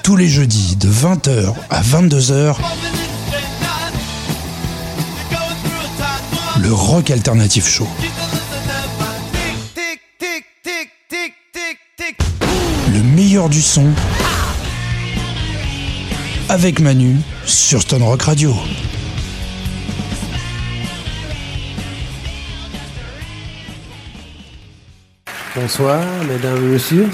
Tous les jeudis de 20h à 22h, le Rock Alternative Show. Le meilleur du son avec Manu sur Stone Rock Radio. Bonsoir, mesdames et messieurs.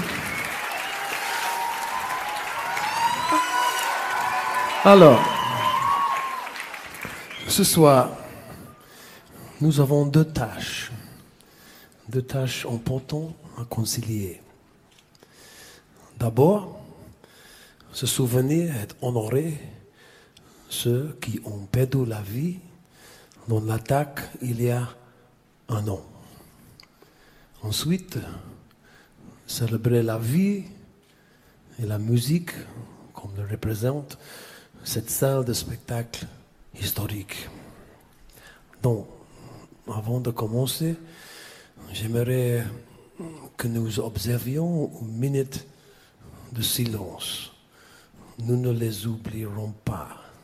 Alors, ce soir, nous avons deux tâches importantes à concilier. D'abord, se souvenir et honorer ceux qui ont perdu la vie dans l'attaque il y a un an. Ensuite, célébrer la vie et la musique comme le représente cette salle de spectacle historique. Donc, avant de commencer, j'aimerais que nous observions une minute de silence. Nous ne les oublierons pas.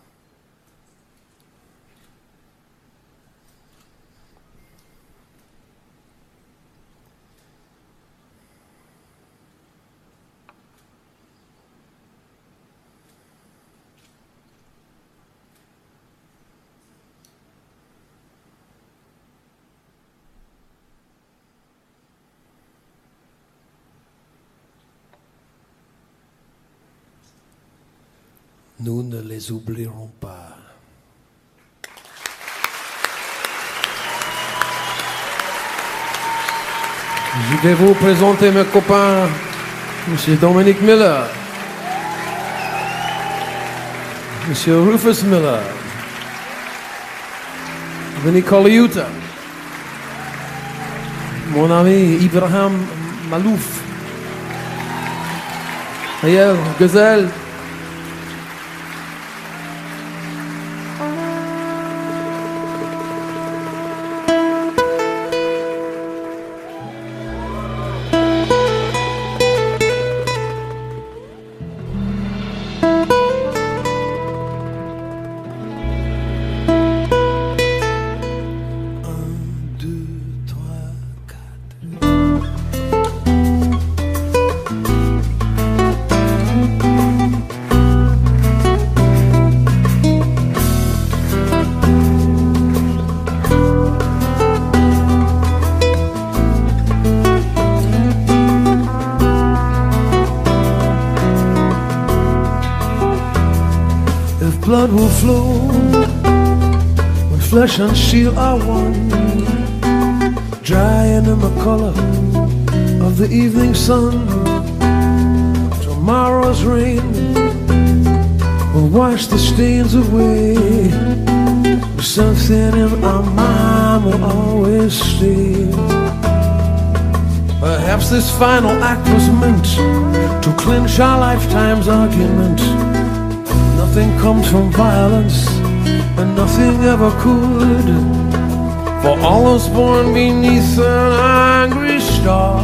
Nous ne les oublierons pas. Je vais vous présenter mes copains, M. Dominic Miller, M. Rufus Miller, Vinnie Colaiuta, mon ami Ibrahim Malouf, Ariel Gazelle, blood will flow when flesh and steel are one, drying in the color of the evening sun. Tomorrow's rain will wash the stains away. Something in our mind will always stay. Perhaps this final act was meant to clinch our lifetime's argument. Nothing comes from violence, and nothing ever could. For all those born beneath an angry star,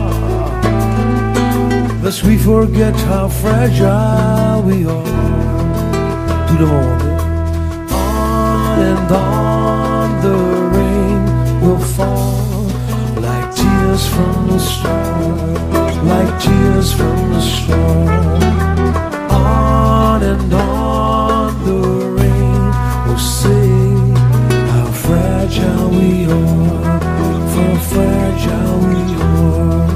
lest we forget how fragile we are. To the moment, on and on the rain will fall, like tears from the star, like tears from the star. On and on the rain will say how fragile we are, how fragile we are.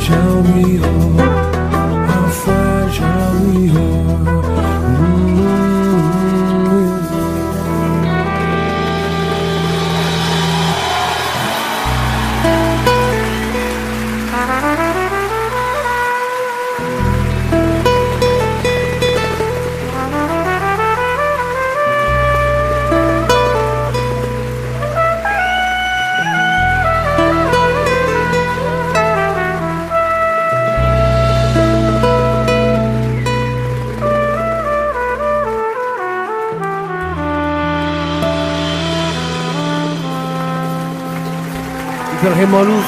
fragile we are, how fragile we are. Ibrahim Malouf.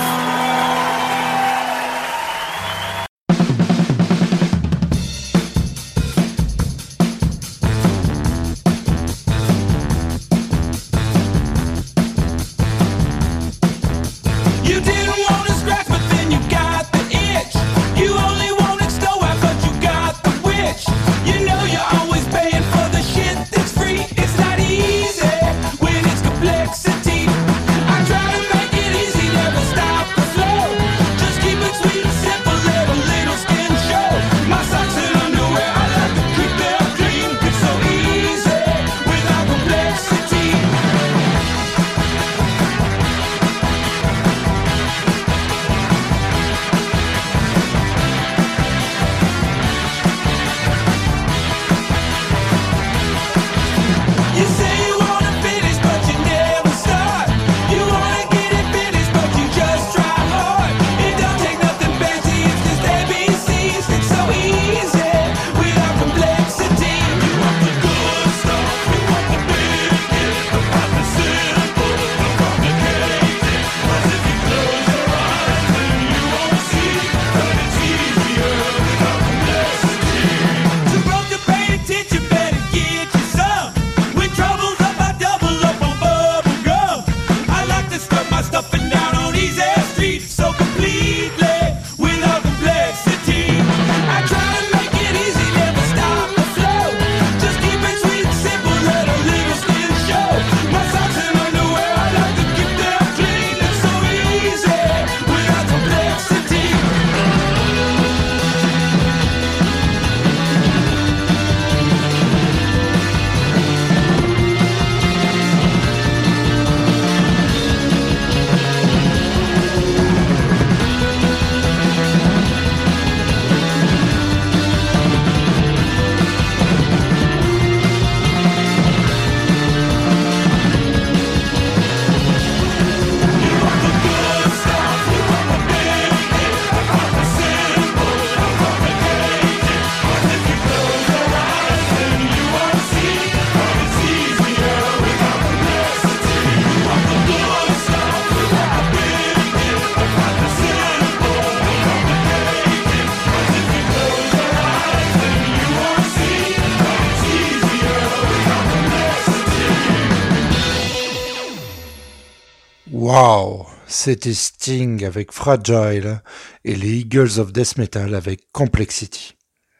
Wow, c'était Sting avec Fragile et les Eagles of Death Metal avec Complexity.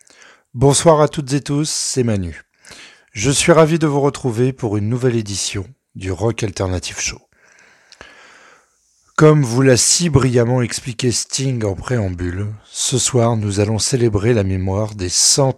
Bonsoir à toutes et tous, c'est Manu. Je suis ravi de vous retrouver pour une nouvelle édition du Rock Alternative Show. Comme vous l'a si brillamment expliqué Sting en préambule, ce soir nous allons célébrer la mémoire des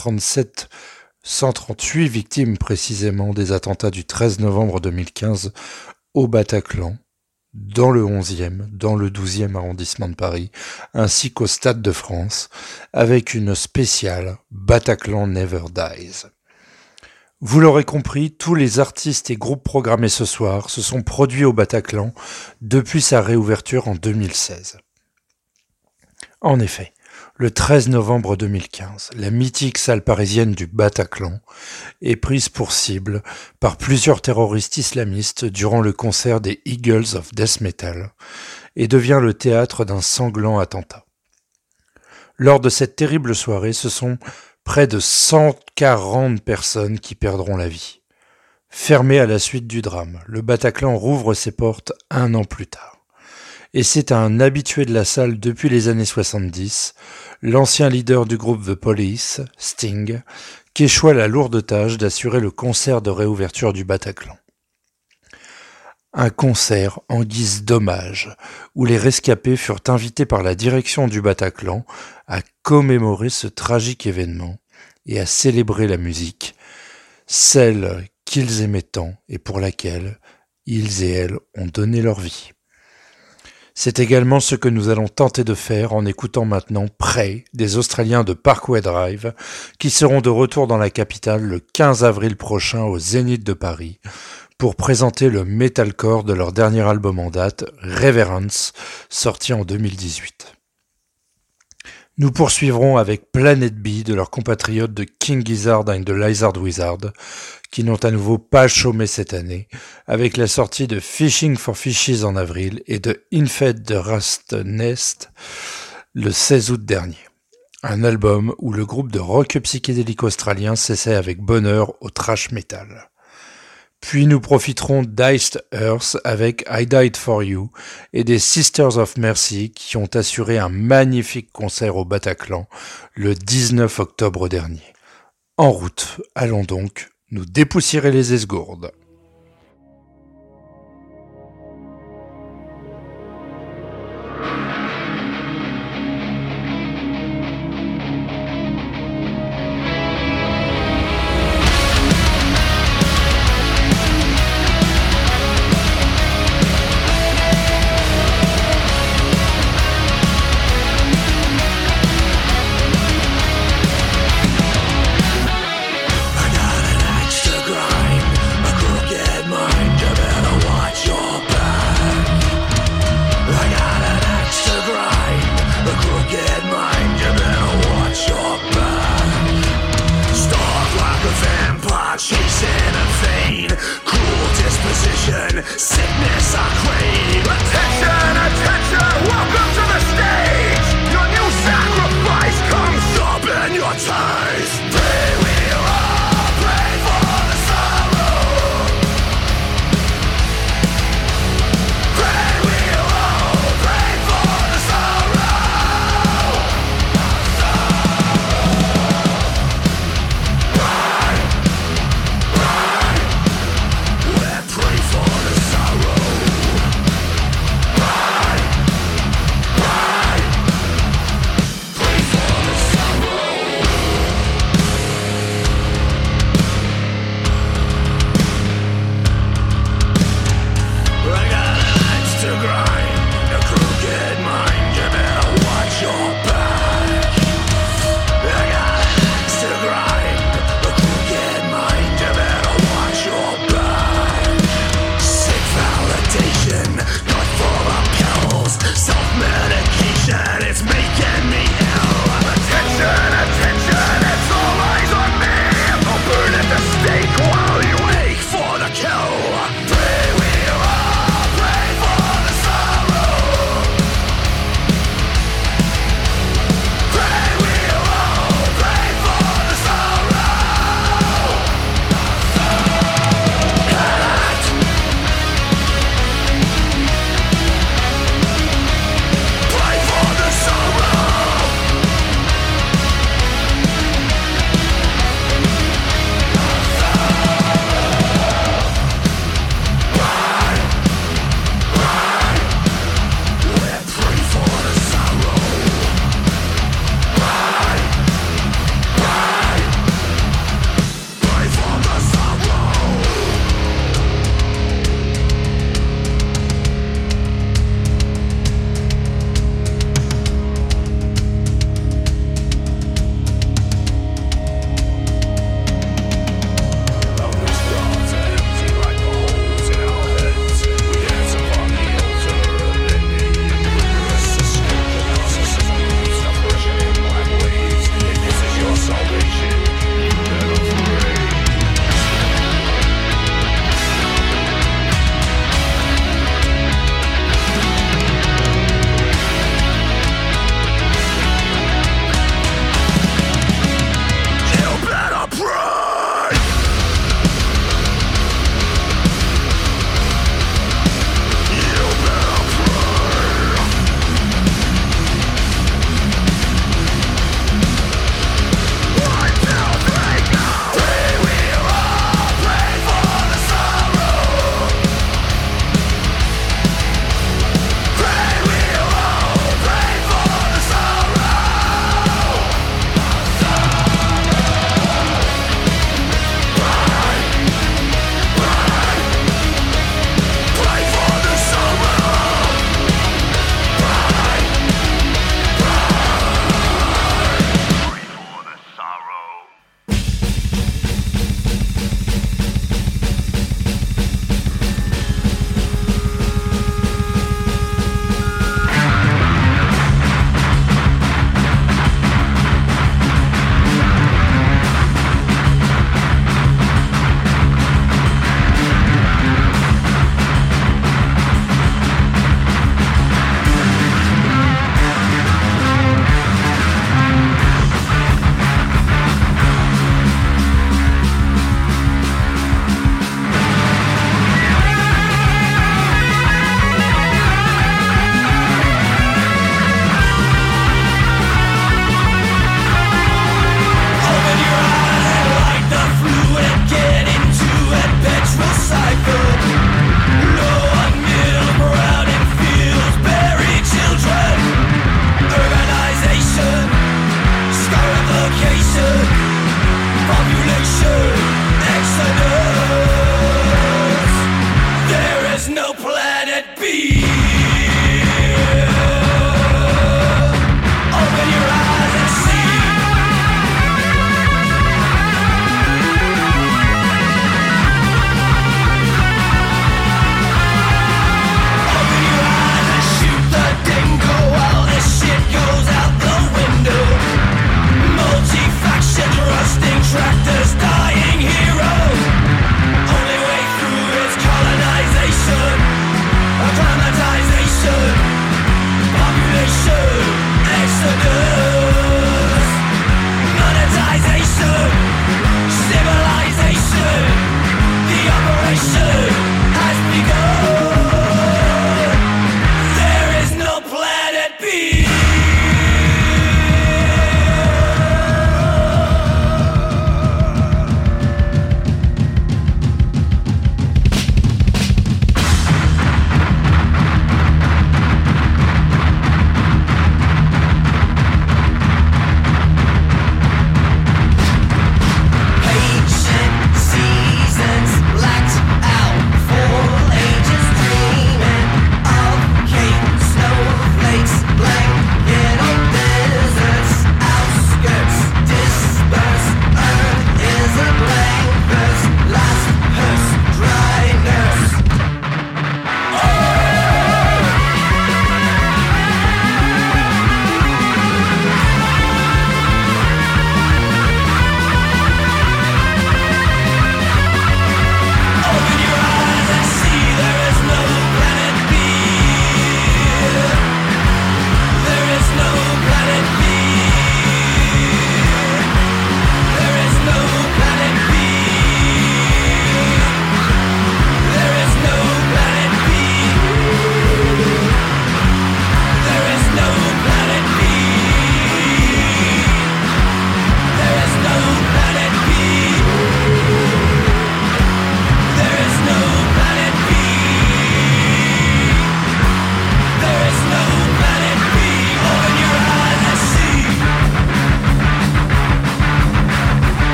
138 victimes précisément des attentats du 13 novembre 2015 au Bataclan, dans le 11e, dans le 12e arrondissement de Paris, ainsi qu'au Stade de France, avec une spéciale Bataclan Never Dies. Vous l'aurez compris, tous les artistes et groupes programmés ce soir se sont produits au Bataclan depuis sa réouverture en 2016. En effet, le 13 novembre 2015, la mythique salle parisienne du Bataclan est prise pour cible par plusieurs terroristes islamistes durant le concert des Eagles of Death Metal et devient le théâtre d'un sanglant attentat. Lors de cette terrible soirée, ce sont près de 140 personnes qui perdront la vie. Fermé à la suite du drame, le Bataclan rouvre ses portes un an plus tard. Et c'est un habitué de la salle depuis les années 70, l'ancien leader du groupe The Police, Sting, qui échoua la lourde tâche d'assurer le concert de réouverture du Bataclan. un concert en guise d'hommage, où les rescapés furent invités par la direction du Bataclan à commémorer ce tragique événement et à célébrer la musique, celle qu'ils aimaient tant et pour laquelle ils et elles ont donné leur vie. C'est également ce que nous allons tenter de faire en écoutant maintenant Prey des Australiens de Parkway Drive, qui seront de retour dans la capitale le 15 avril prochain au Zénith de Paris, pour présenter le metalcore de leur dernier album en date, Reverence, sorti en 2018. Nous poursuivrons avec Planet B de leurs compatriotes de King Gizzard and the Lizard Wizard, qui n'ont à nouveau pas chômé cette année, avec la sortie de Fishing for Fishes en avril et de Infed the Rust Nest le 16 août dernier. Un album où le groupe de rock psychédélique australien s'essaie avec bonheur au thrash metal. Puis nous profiterons d'Iced Earth avec I Died For You et des Sisters of Mercy qui ont assuré un magnifique concert au Bataclan le 19 octobre dernier. En route, allons donc nous dépoussiérer les esgourdes. Extra grind, a crook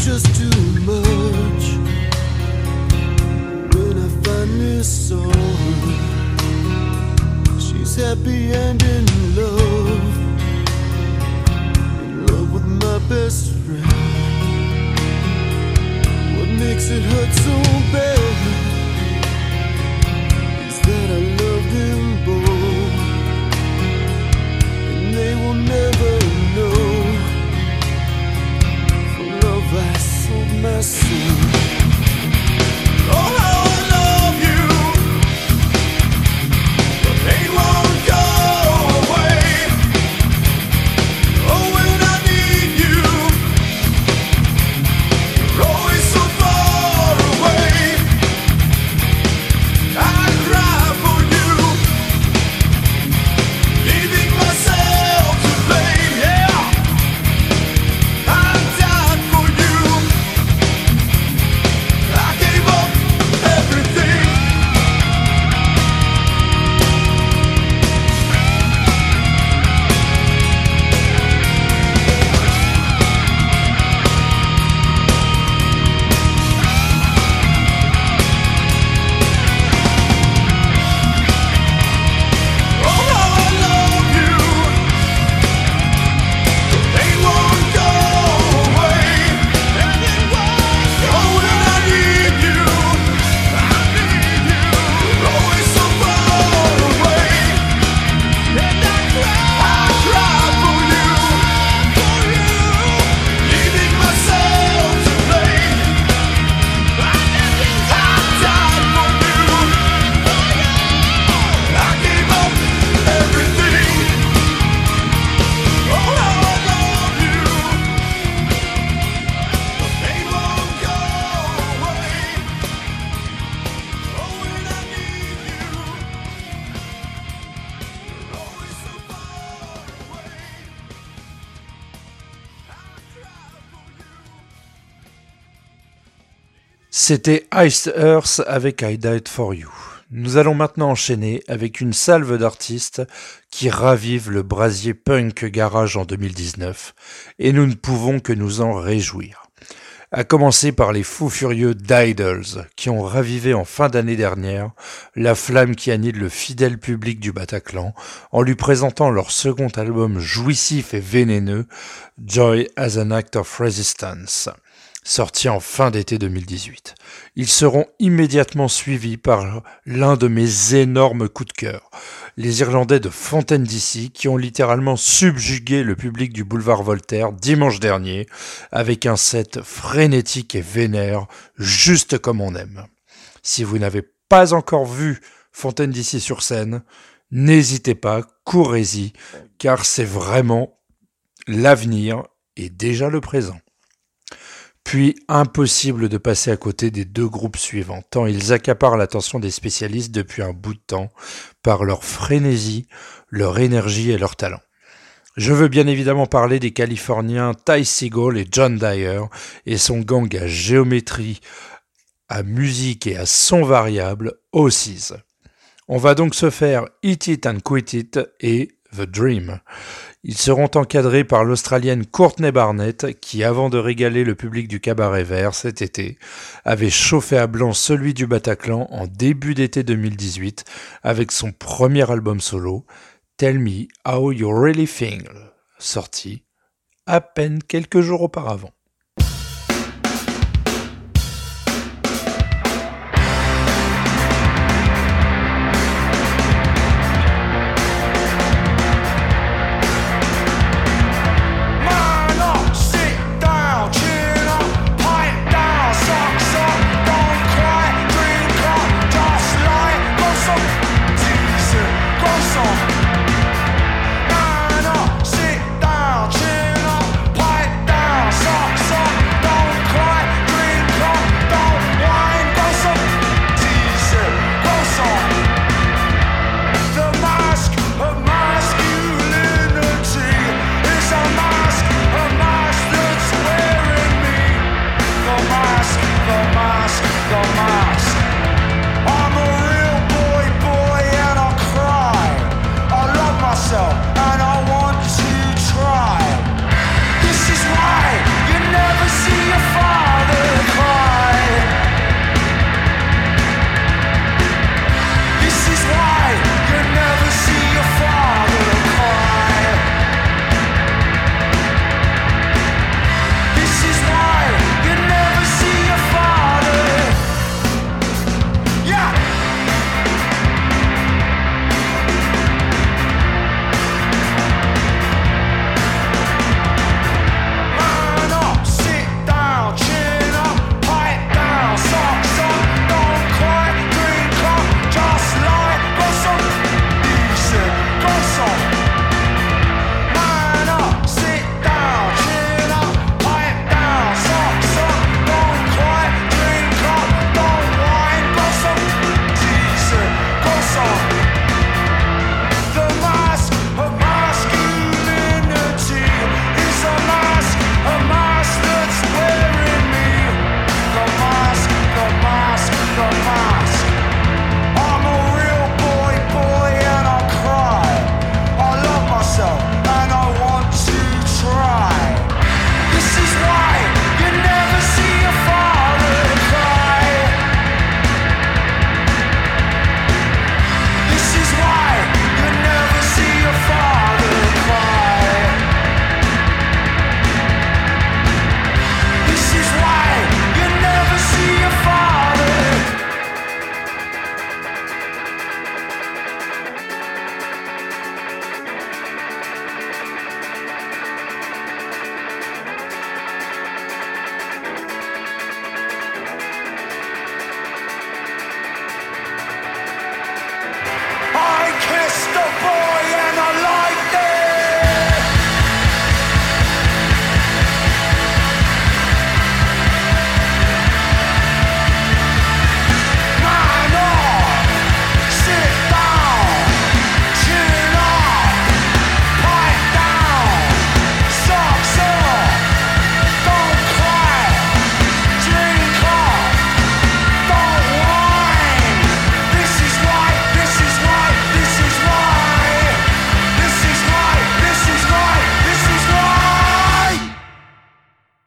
just too much. When I finally saw her, she's happy and in love with my best friend. What makes it hurt so bad is that I love them both, and they will never know. For love I sold my soul. Oh, how I love you, the pain won't go away. Oh, when I need you, you're always so far away. I cry for you, leaving myself to blame. Yeah, I died for you. I gave up everything. Oh, how I love you, the pain won't go away. Oh, when I need you, you're always so far away. And I cry for you, leaving myself to blame. I died for you. I gave up everything. Oh, how I love you, the pain won't go away. Oh, when I need you, you're always so far away. C'était Iced Earth avec I Died For You. Nous allons maintenant enchaîner avec une salve d'artistes qui ravivent le brasier punk garage en 2019 et nous ne pouvons que nous en réjouir. À commencer par les fous furieux d'Idols qui ont ravivé en fin d'année dernière la flamme qui anime le fidèle public du Bataclan en lui présentant leur second album jouissif et vénéneux, Joy as an Act of Resistance, sorti en fin d'été 2018. Ils seront immédiatement suivis par l'un de mes énormes coups de cœur, les Irlandais de Fontaine D.C. qui ont littéralement subjugué le public du boulevard Voltaire dimanche dernier avec un set frénétique et vénère, juste comme on aime. Si vous n'avez pas encore vu Fontaine D.C. sur scène, n'hésitez pas, courez-y, car c'est vraiment l'avenir et déjà le présent. Puis, impossible de passer à côté des deux groupes suivants, tant ils accaparent l'attention des spécialistes depuis un bout de temps par leur frénésie, leur énergie et leur talent. Je veux bien évidemment parler des Californiens Ty Segall et John Dyer et son gang à géométrie, à musique et à son variable, Aussies. On va donc se faire Eat It and Quit It et The Dream. Ils seront encadrés par l'Australienne Courtney Barnett qui, avant de régaler le public du Cabaret Vert cet été, avait chauffé à blanc celui du Bataclan en début d'été 2018 avec son premier album solo, Tell Me How You Really Feel, sorti à peine quelques jours auparavant. Sit down, chin up, pipe down, socks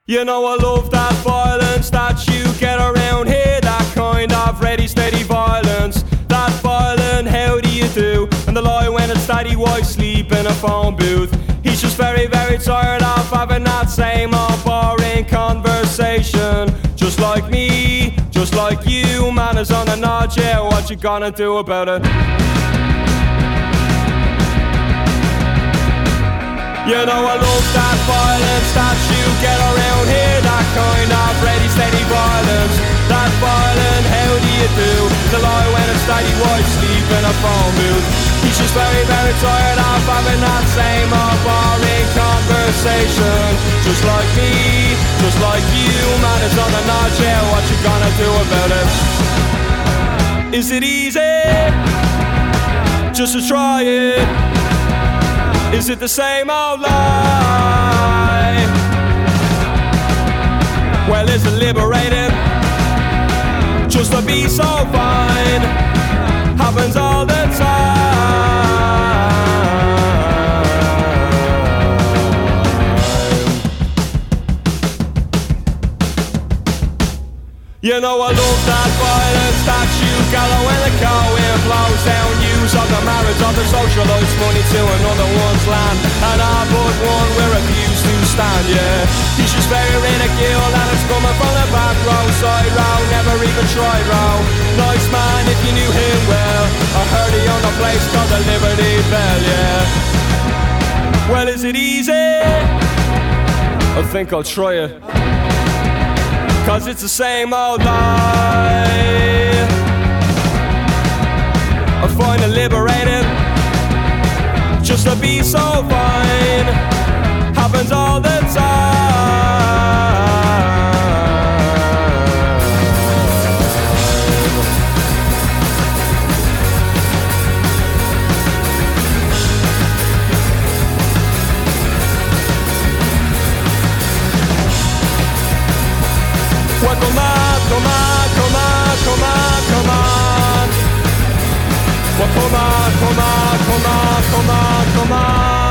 You know I love that violence that you get around here, that kind of ready, steady violence. That violent, how do you do? And the lie when it's daddy wife sleep in a phone booth. He's just very, very tired of having that same old boring conversation. Just like me, just like you, man is on a nod, yeah, what you gonna do about it? You know I love that violence that you get around here, that kind of ready, steady violence. That violent, how do you do? The lie when it's daddy wife sleep in a phone booth. He's just very, very tired of having that same old boring conversation. Just like me, just like you, man is on the nod, yeah, what you gonna do about it? Is it easy? Just to try it. Is it the same old lie? Well, is it liberating? Just to be so fine happens all the time. You know I love that violence that you gather when the car wind blows down. Use of the marriage of the socialist money to another one's land. And I but one we refuse to stand, yeah. He's just very ridicule and it's coming from the back row, side row, never even tried row. Nice man if you knew him well. I heard he owned a place called the Liberty Bell, yeah. Well, is it easy? I think I'll try it. 'Cause it's the same old lie. I find it liberating just to be so fine happens all the time. Well, come on, come on, come on, come on, come on. Well, come on, come on, come on, come on, come on.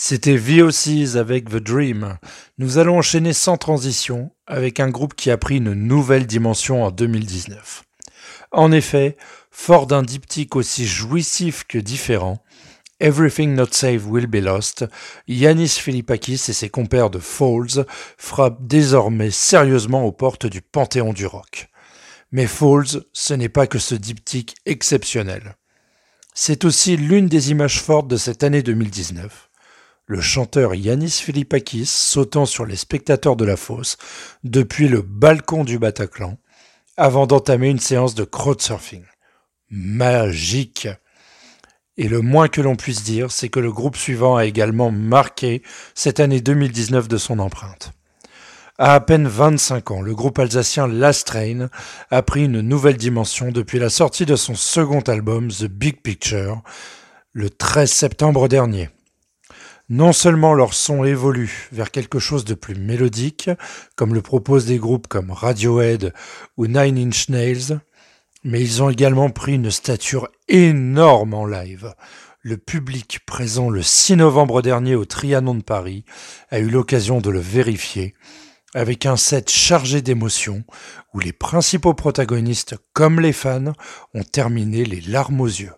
C'était VOCs avec The Dream. Nous allons enchaîner sans transition avec un groupe qui a pris une nouvelle dimension en 2019. En effet, fort d'un diptyque aussi jouissif que différent, Everything Not Saved Will Be Lost, Yannis Philippakis et ses compères de Falls frappent désormais sérieusement aux portes du panthéon du rock. Mais Falls, ce n'est pas que ce diptyque exceptionnel. C'est aussi l'une des images fortes de cette année 2019. Le chanteur Yannis Philippakis sautant sur les spectateurs de la fosse depuis le balcon du Bataclan avant d'entamer une séance de crowdsurfing. Magique! Et le moins que l'on puisse dire, c'est que le groupe suivant a également marqué cette année 2019 de son empreinte. À peine 25 ans, le groupe alsacien Last Train a pris une nouvelle dimension depuis la sortie de son second album The Big Picture, le 13 septembre dernier. Non seulement leur son évolue vers quelque chose de plus mélodique, comme le proposent des groupes comme Radiohead ou Nine Inch Nails, mais ils ont également pris une stature énorme en live. Le public présent le 6 novembre dernier au Trianon de Paris a eu l'occasion de le vérifier, avec un set chargé d'émotions où les principaux protagonistes, comme les fans, ont terminé les larmes aux yeux.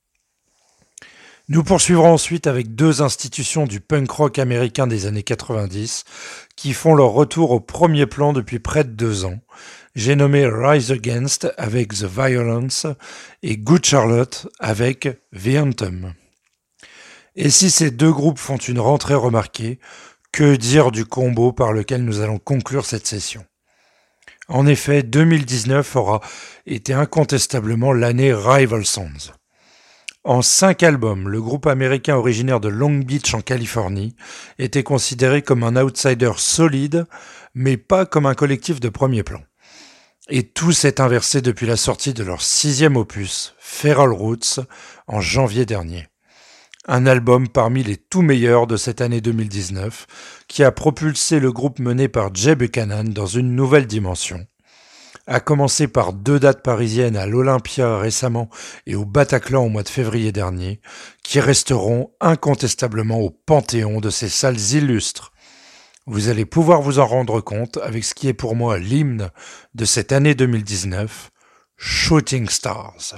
Nous poursuivrons ensuite avec deux institutions du punk rock américain des années 90 qui font leur retour au premier plan depuis près de 2 ans. J'ai nommé Rise Against avec The Violence et Good Charlotte avec The Anthem. Et si ces deux groupes font une rentrée remarquée, que dire du combo par lequel nous allons conclure cette session ? En effet, 2019 aura été incontestablement l'année Rival Sons. En 5 albums, le groupe américain originaire de Long Beach en Californie était considéré comme un outsider solide, mais pas comme un collectif de premier plan. Et tout s'est inversé depuis la sortie de leur 6e opus, Feral Roots, en janvier dernier. Un album parmi les tout meilleurs de cette année 2019, qui a propulsé le groupe mené par Jay Buchanan dans une nouvelle dimension. À commencer par 2 dates parisiennes à l'Olympia récemment et au Bataclan au mois de février dernier, qui resteront incontestablement au panthéon de ces salles illustres. Vous allez pouvoir vous en rendre compte avec ce qui est pour moi l'hymne de cette année 2019, Shooting Stars.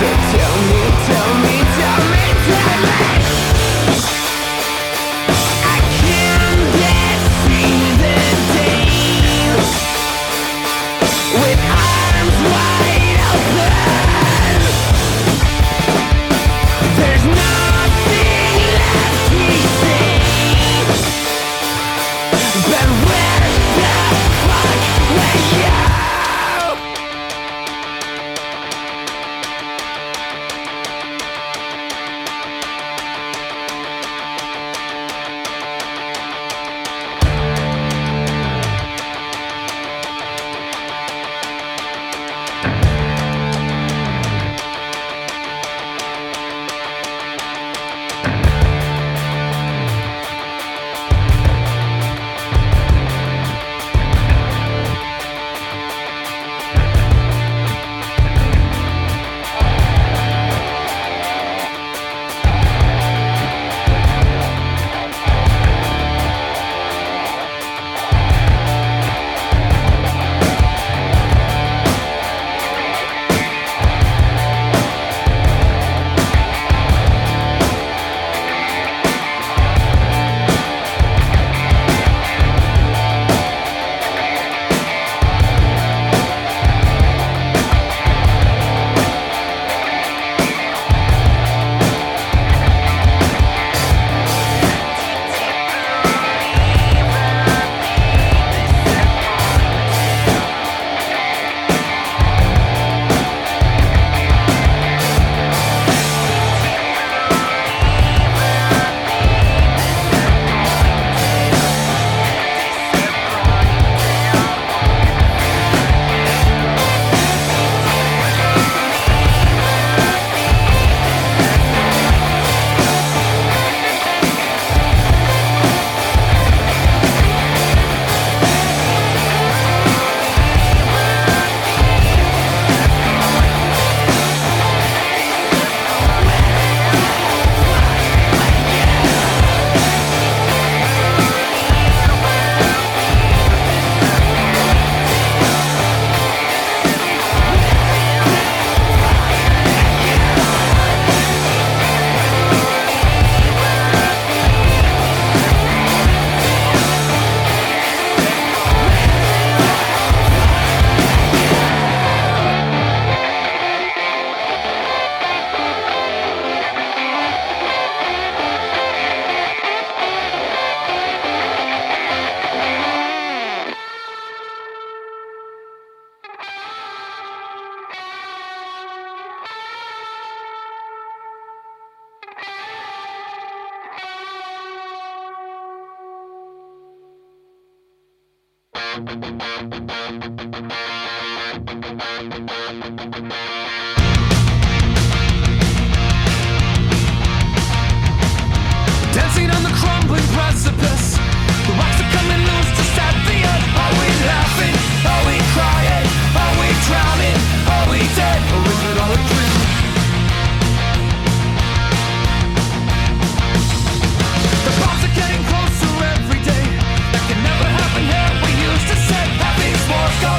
Dancing on the crumbling precipice, the rocks are coming loose to set the earth. Are we laughing? Are we crying? Are we drowning? Are we dead? Or is it all a dream? The bombs are getting closer every day. That can never happen here. We used to say happy wars go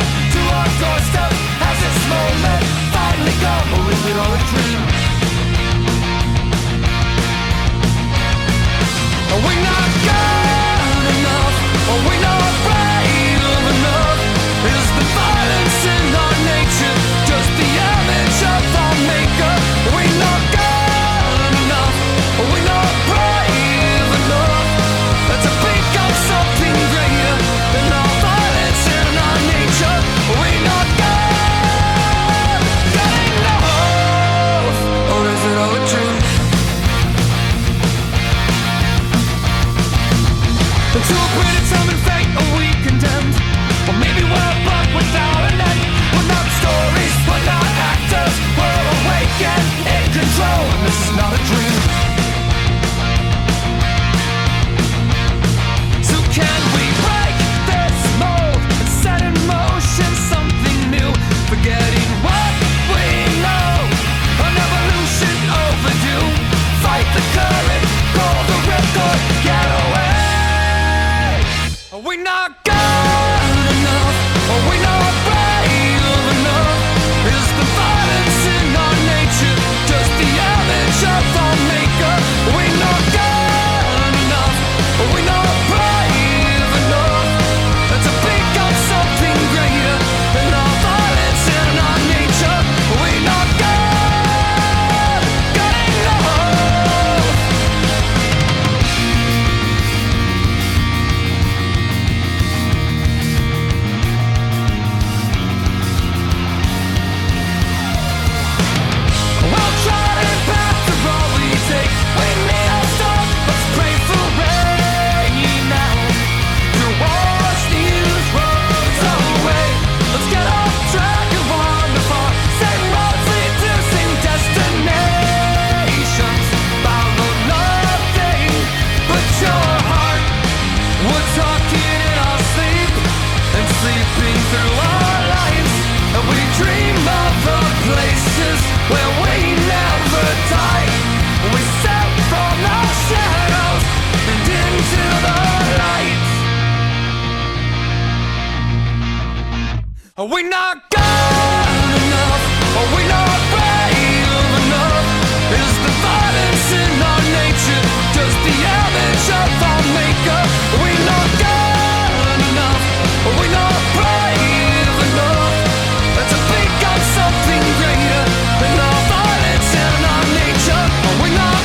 Are we not good enough? Are we not brave enough? Is the violence in our nature just the image of our maker? Are we not good enough? Are we not brave enough? To think of something greater than our violence and our nature. Are we not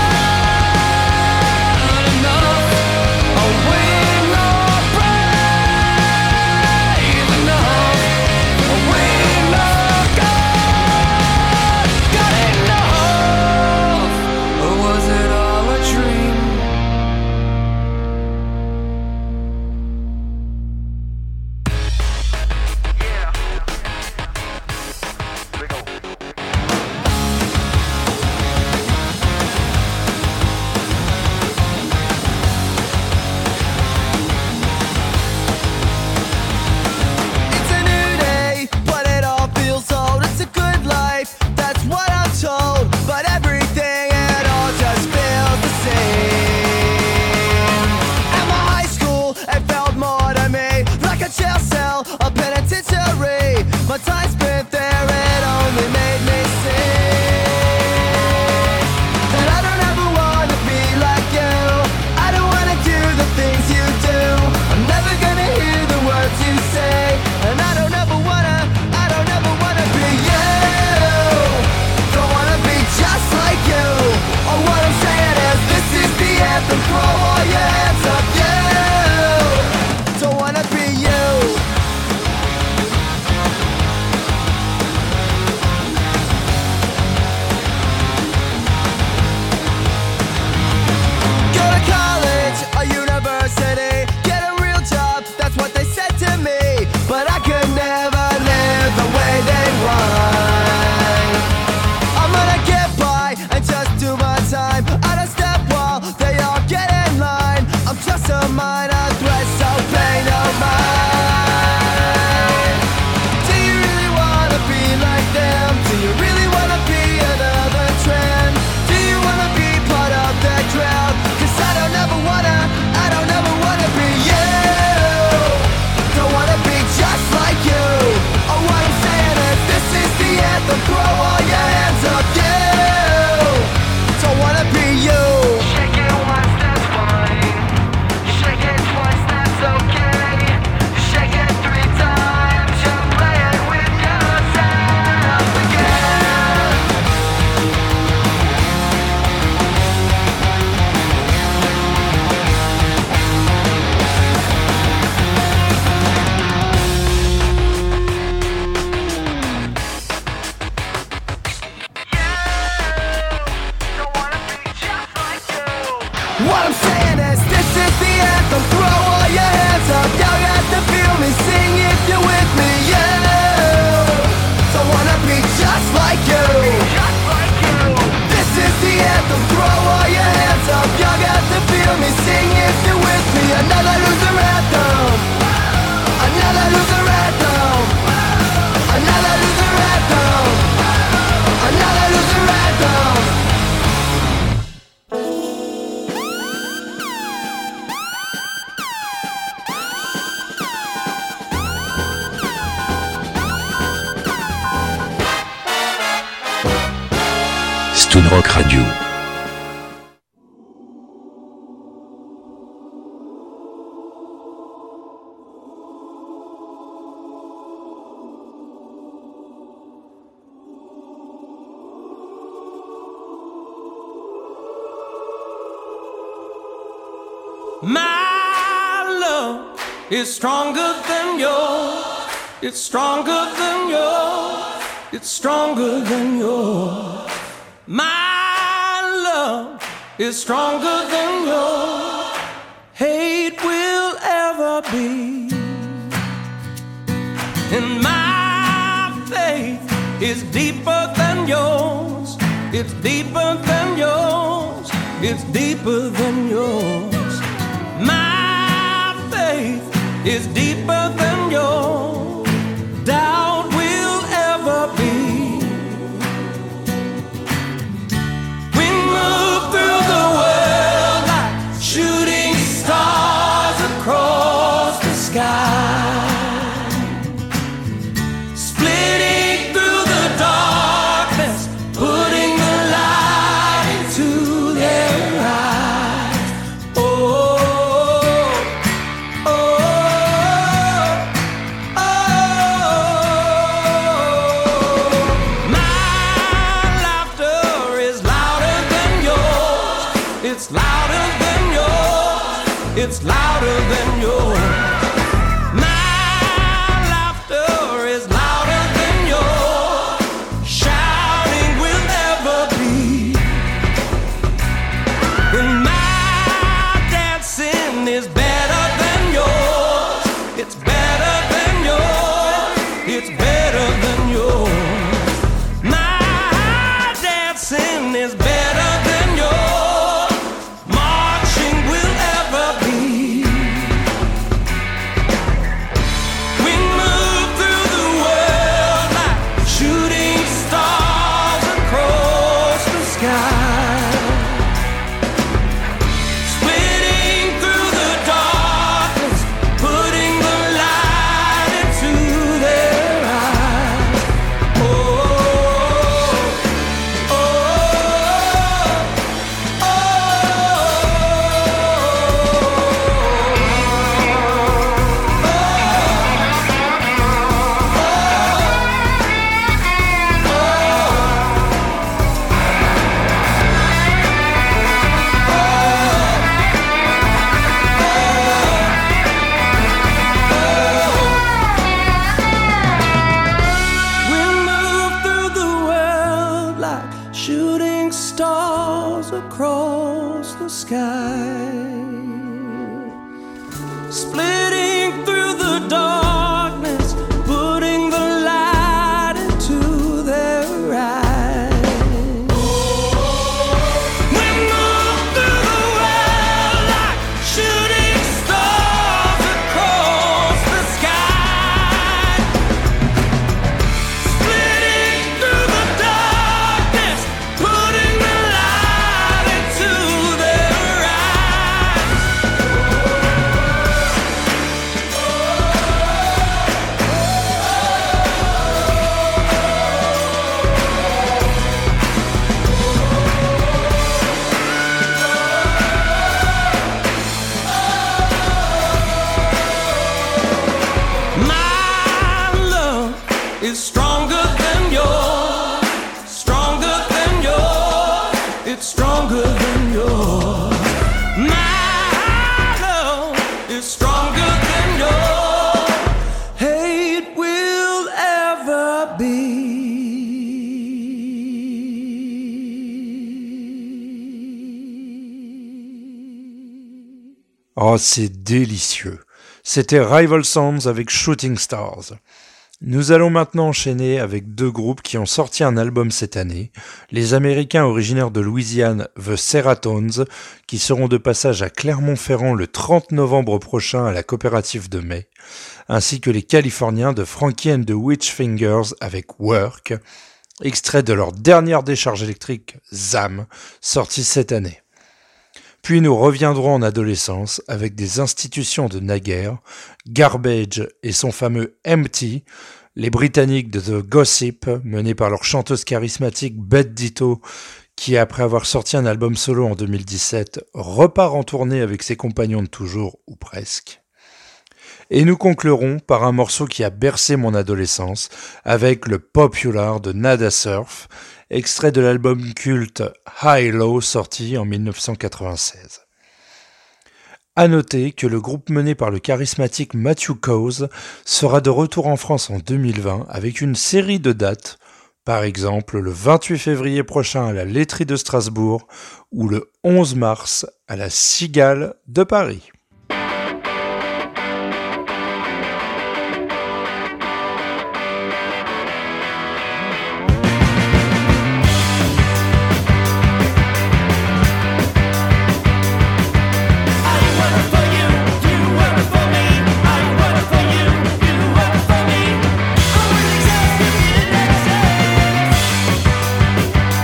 good enough? Are we not brave enough? Are we not good enough? Or was it all a dream? It's a new day, but it all feels old. It's a good life, that's what I'm told. But everything, it all just feels the same. At my high school, it felt more to me like a jail cell, a penitentiary. My time spent there, it only made me see that I don't ever wanna be like you. I don't wanna do the things you do. I'm never gonna hear the words you say, and I don't ever wanna be you. Don't wanna be just like you. Oh, what I'm saying is this is the anthem. Throw all your hands up, you. Don't wanna be you. Go to college or university, get a real job, that's what they said to me. But I could never live the way they want. I'm gonna get by and just do my time. I don't step while they all get in line. I'm just a minor threat, so pay no mind. Do you really wanna be like them? Do you really wanna be another trend? Do you wanna be part of that crowd? 'Cause I don't ever wanna be you. Don't wanna be just like you. Oh, what I'm saying is this is the anthem. Throw all your hands up, you. Don't wanna be you. Shake it once, that's fine. Shake it twice, that's okay. Shake it 3 times, you're playing with yourself again. What I'm saying is this is the anthem. Throw all your hands up. Y'all got to feel me. Sing if you're with me. Yeah. Don't wanna be just like you. This is the anthem. Throw all your hands up. Y'all got to feel me. Sing if you're with me. Another loser anthem. Another loser anthem. Another loser anthem. Another loser anthem. Stone Rock Radio. My love is stronger than yours. It's stronger than yours. It's stronger than yours. My love is stronger than yours. Hate will ever be. And my faith is deeper than yours. It's deeper than yours. It's deeper than yours. My faith is deeper than yours. Doubt will ever be. We move through the world like shooting stars across the sky. It's louder than yours. It's louder than yours. My laughter is louder than yours. Shouting will never be. And my dancing is better than yours. It's better than yours. It's better than yours. My dancing is better than yours. Marching will ever be. We move through the world like shooting stars across the sky, splitting through the darkness, putting the light into their eyes. Oh, oh, oh, we move through the world like shooting stars across the sky, splitting through the darkness, putting the light into their eyes. We move through the world like shooting stars across the sky, splitting through the darkness, putting the light into their eyes. My love is stronger than yours, stronger than yours, it's stronger than yours. My love is stronger than yours, hate will ever be. Oh, c'est délicieux. C'était Rival Sons avec Shooting Stars. Nous allons maintenant enchaîner avec deux groupes qui ont sorti un album cette année, les Américains originaires de Louisiane, The Seratones, qui seront de passage à Clermont-Ferrand le 30 novembre prochain à la coopérative de Mai, ainsi que les Californiens de Frankie and the Witchfingers avec Work, extrait de leur dernière décharge électrique, ZAM, sortie cette année. Puis nous reviendrons en adolescence avec des institutions de naguère, Garbage et son fameux Empty, les Britanniques de The Gossip, menés par leur chanteuse charismatique Bette Ditto, qui après avoir sorti un album solo en 2017, repart en tournée avec ses compagnons de toujours, ou presque. Et nous conclurons par un morceau qui a bercé mon adolescence, avec le Popular de Nada Surf, extrait de l'album culte High Low sorti en 1996. À noter que le groupe mené par le charismatique Matthew Cause sera de retour en France en 2020 avec une série de dates, par exemple le 28 février prochain à la Laiterie de Strasbourg ou le 11 mars à la Cigale de Paris.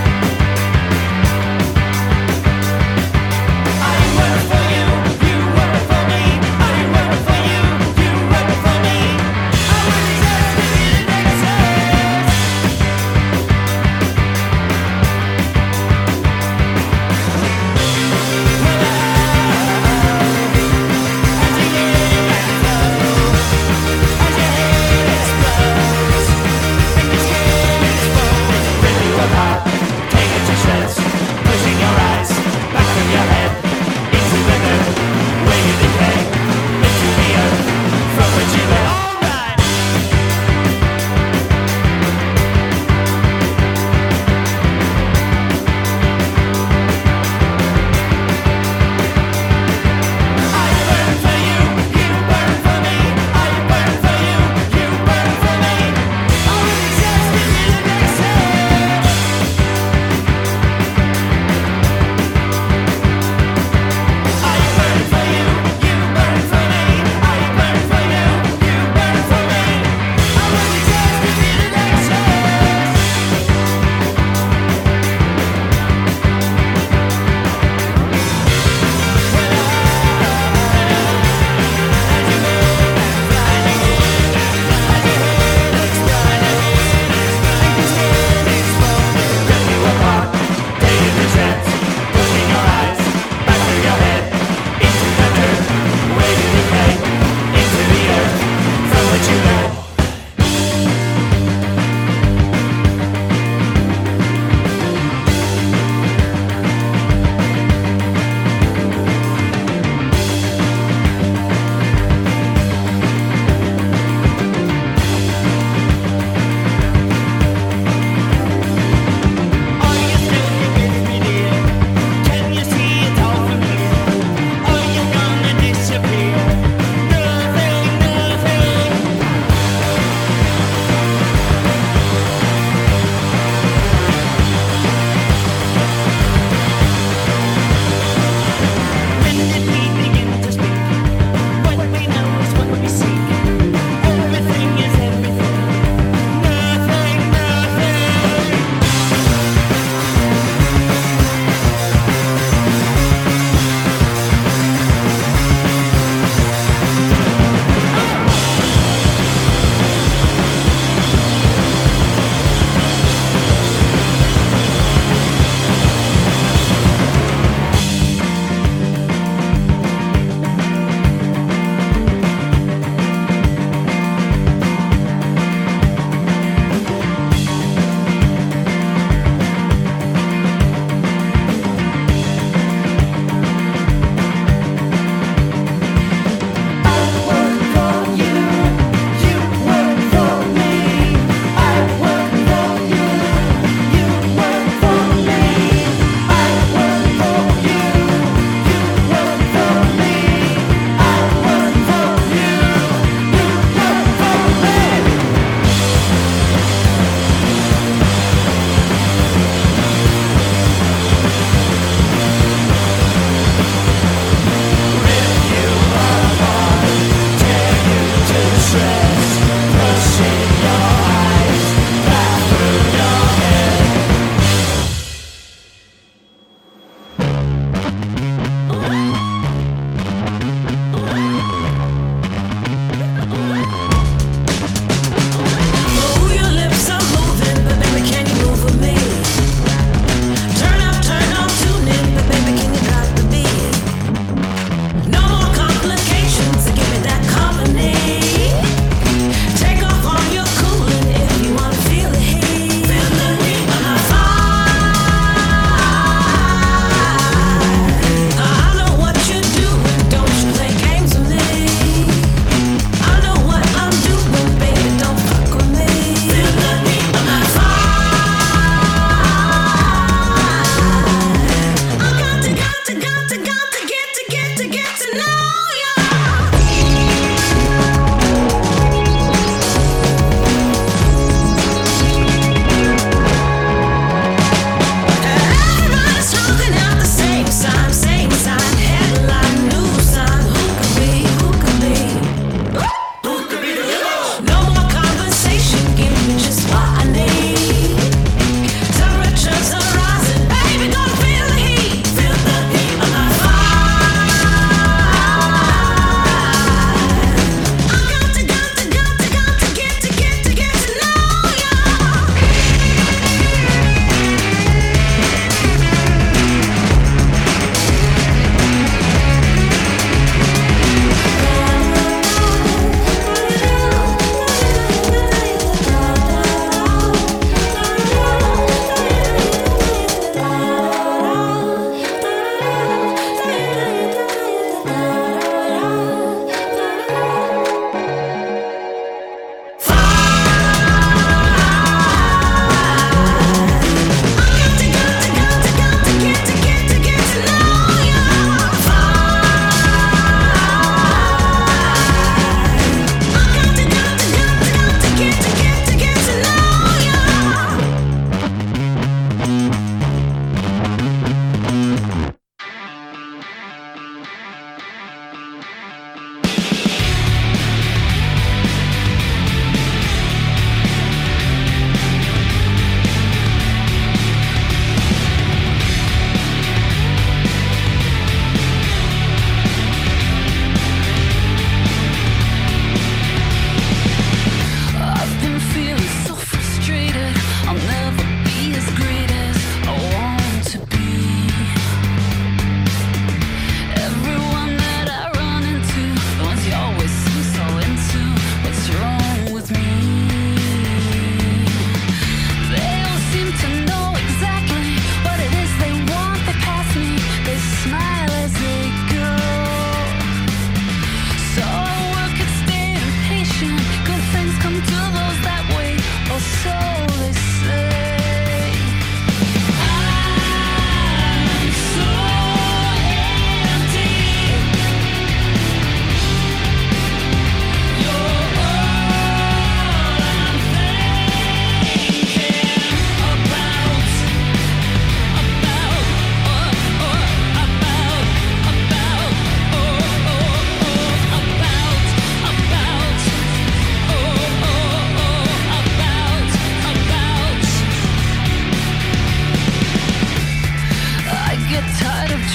You were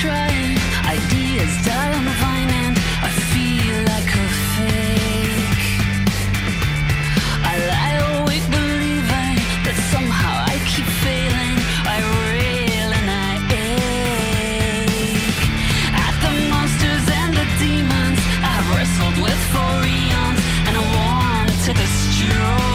trying. Ideas die on the vine and I feel like a fake. I lie awake believing that somehow I keep failing. I rail and I ache at the monsters and the demons I've wrestled with for eons, and I want to destroy.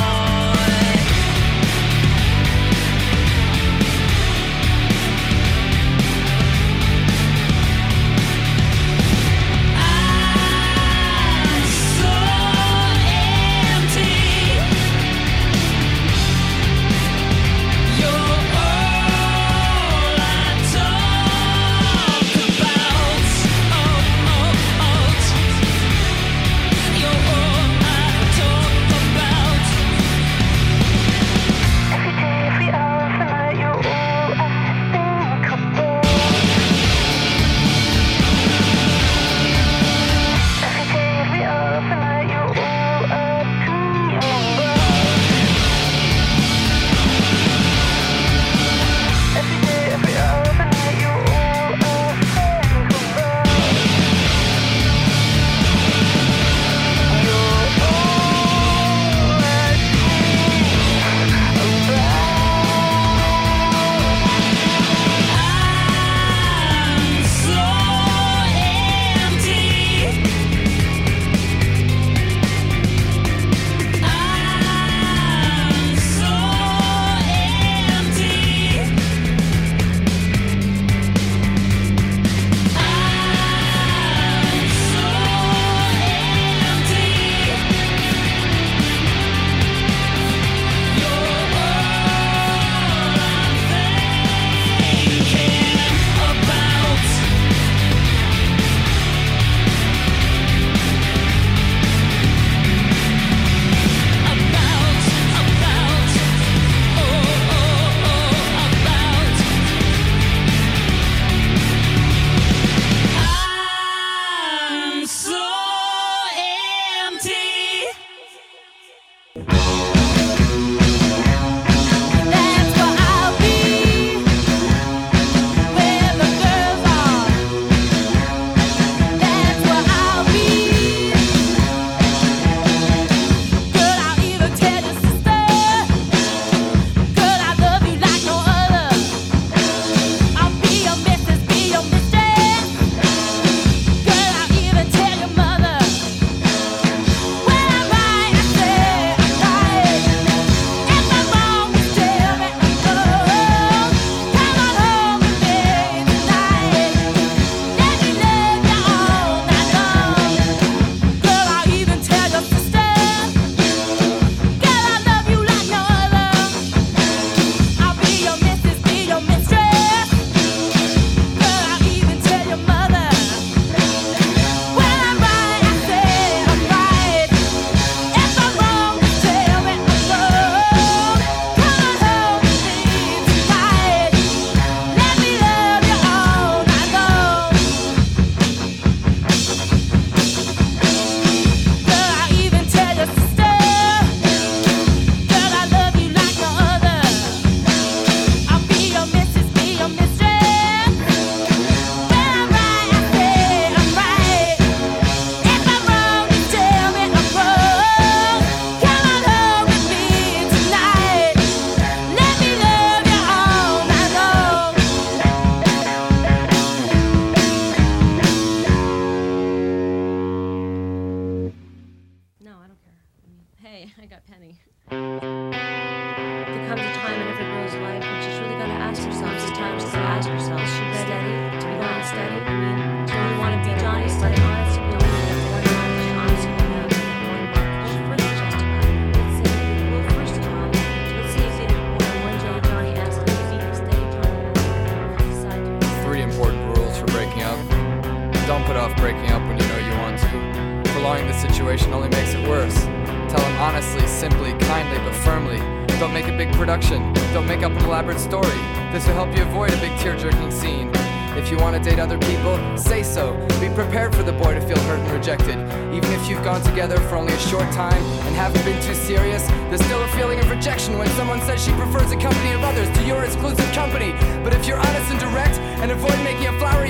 If you want to date other people, say so. Be prepared for the boy to feel hurt and rejected. Even if you've gone together for only a short time and haven't been too serious, there's still a feeling of rejection when someone says she prefers the company of others to your exclusive company. But if you're honest and direct and avoid making a flowery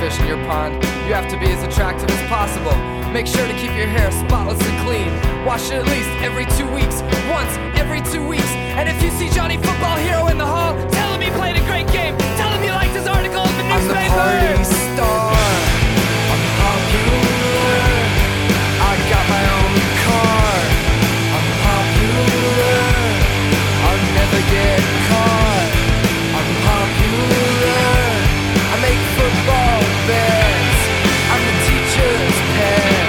fish in your pond, you have to be as attractive as possible. Make sure to keep your hair spotless and clean. Wash it at least every 2 weeks, once every 2 weeks. And if you see Johnny Football Hero in the hall, tell him he played a great game. Tell him you liked his article in the newspaper. I'm the party star. I'm popular. I got my own car. I'm popular. I'll never get caught. I'm popular. I make football bets. I'm the teacher's pet.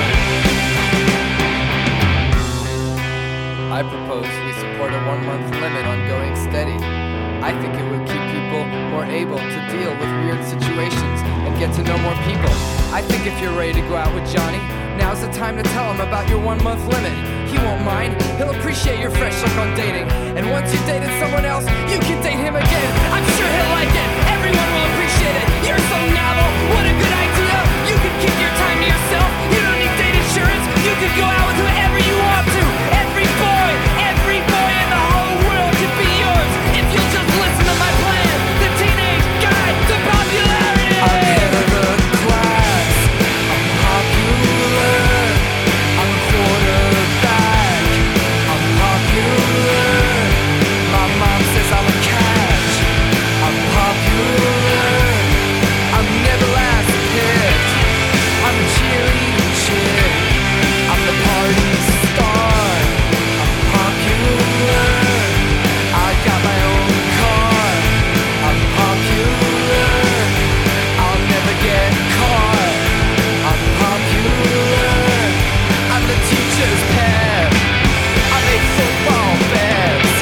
I propose we support a 1-month limit on going steady. I think it would keep people more able to deal with weird situations and get to know more people. I think if you're ready to go out with Johnny, now's the time to tell him about your 1-month limit. He won't mind, he'll appreciate your fresh look on dating. And once you've dated someone else, you can date him again. I'm sure he'll like it, everyone will appreciate it. You're so novel, what a good idea. You can keep your time to yourself, you don't need date insurance. You can go out with whoever you want to. Every boy in the whole world can be yours. If you'll just listen to my plan, the teenage guide to popularity. I'm head of the class, I'm popular. I'm a quarterback, I'm popular. My mom says I'm a catch, I'm popular. I'm never last picked, I'm a cheerleading chick. I'm the party star, I'm popular. I got my own car, I'm popular. I'll never get caught, I'm popular. I'm the teacher's pet, I make football bets.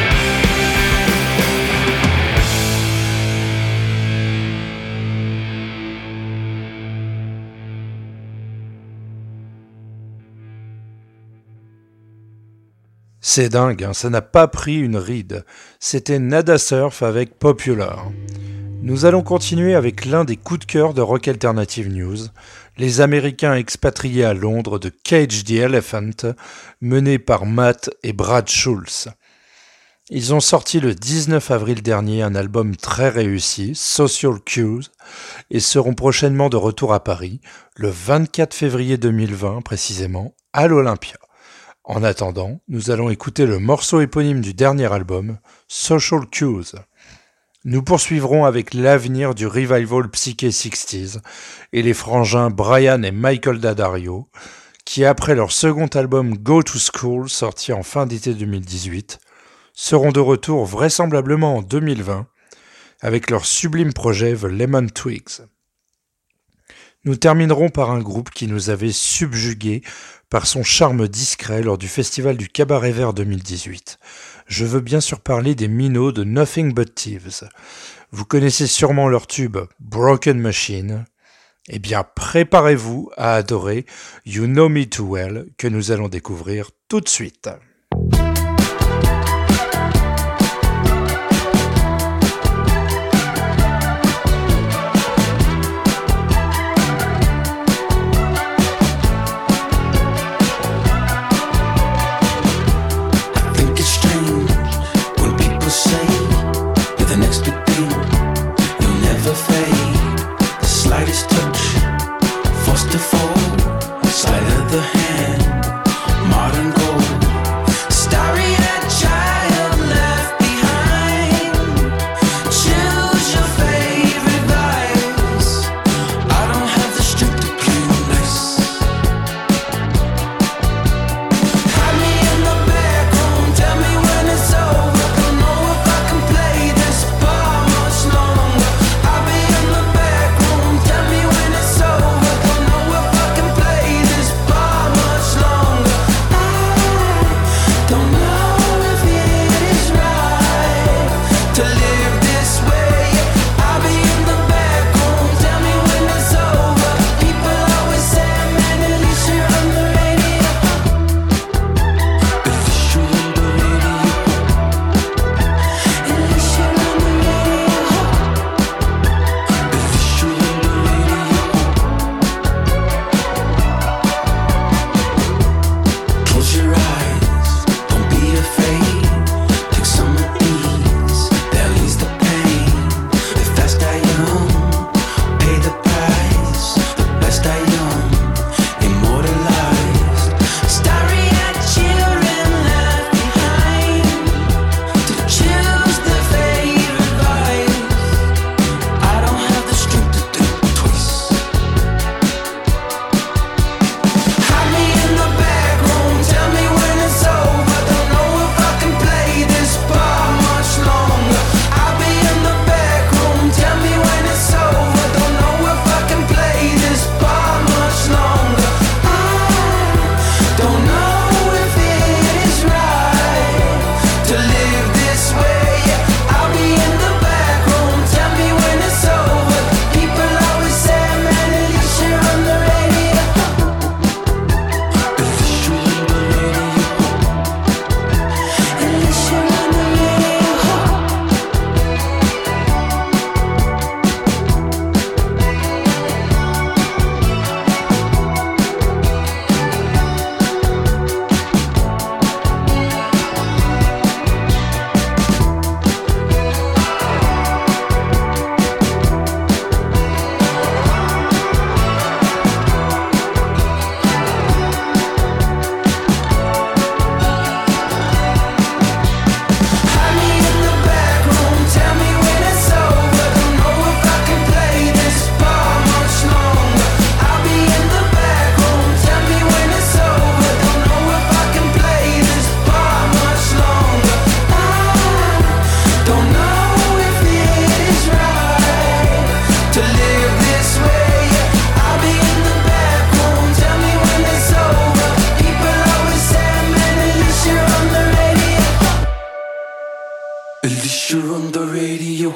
C'est dingue, hein, ça n'a pas pris une ride. C'était Nada Surf avec Popular. Nous allons continuer avec l'un des coups de cœur de Rock Alternative News, les Américains expatriés à Londres de Cage the Elephant, menés par Matt et Brad Schultz. Ils ont sorti le 19 avril dernier un album très réussi, Social Cues, et seront prochainement de retour à Paris, le 24 février 2020 précisément, à l'Olympia. En attendant, nous allons écouter le morceau éponyme du dernier album, Social Cues. Nous poursuivrons avec l'avenir du revival psyché 60s et les frangins Brian et Michael D'Addario, qui après leur second album Go to School, sorti en fin d'été 2018, seront de retour vraisemblablement en 2020 avec leur sublime projet The Lemon Twigs. Nous terminerons par un groupe qui nous avait subjugués par son charme discret lors du festival du Cabaret Vert 2018. Je veux bien sûr parler des Minots de Nothing But Thieves. Vous connaissez sûrement leur tube Broken Machine. Eh bien, préparez-vous à adorer You Know Me Too Well, que nous allons découvrir tout de suite. Sleight of the hand, modern gold. Fisher on the radio.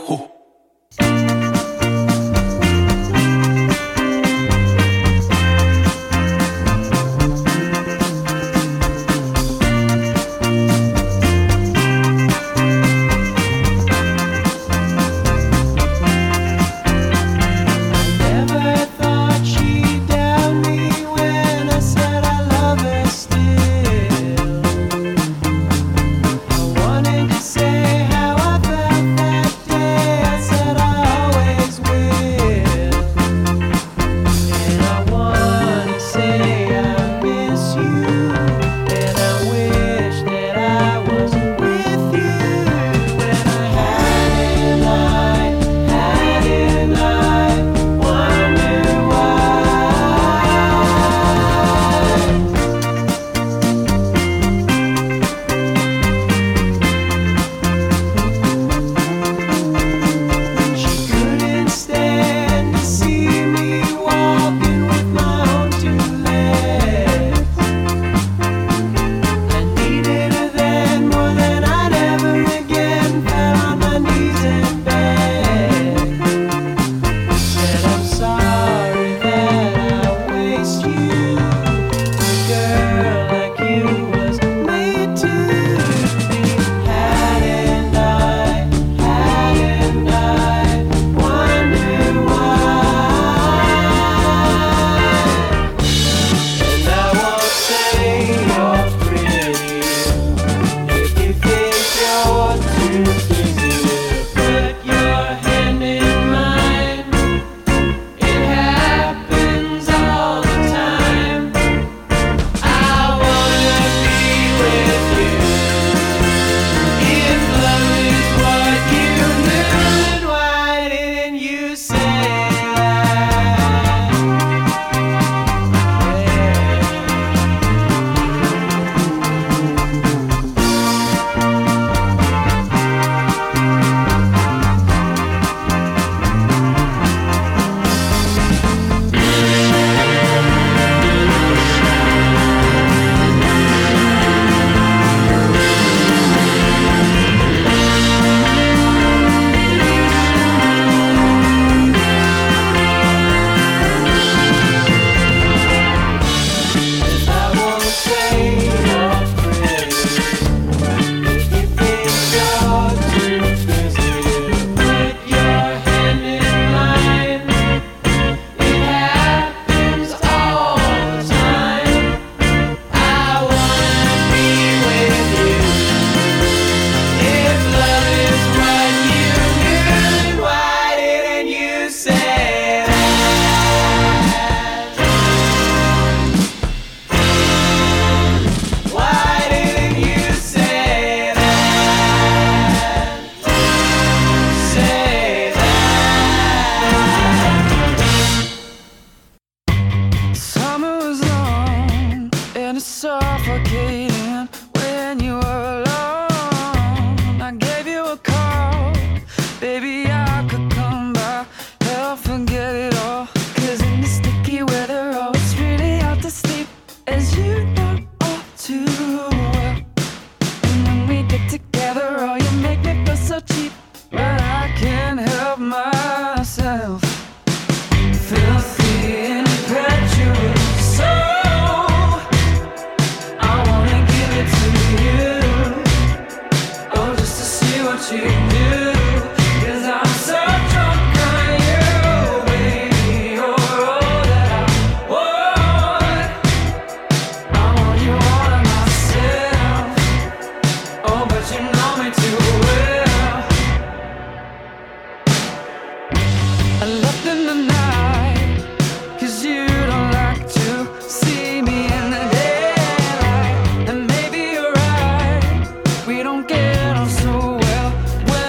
We don't get on so well.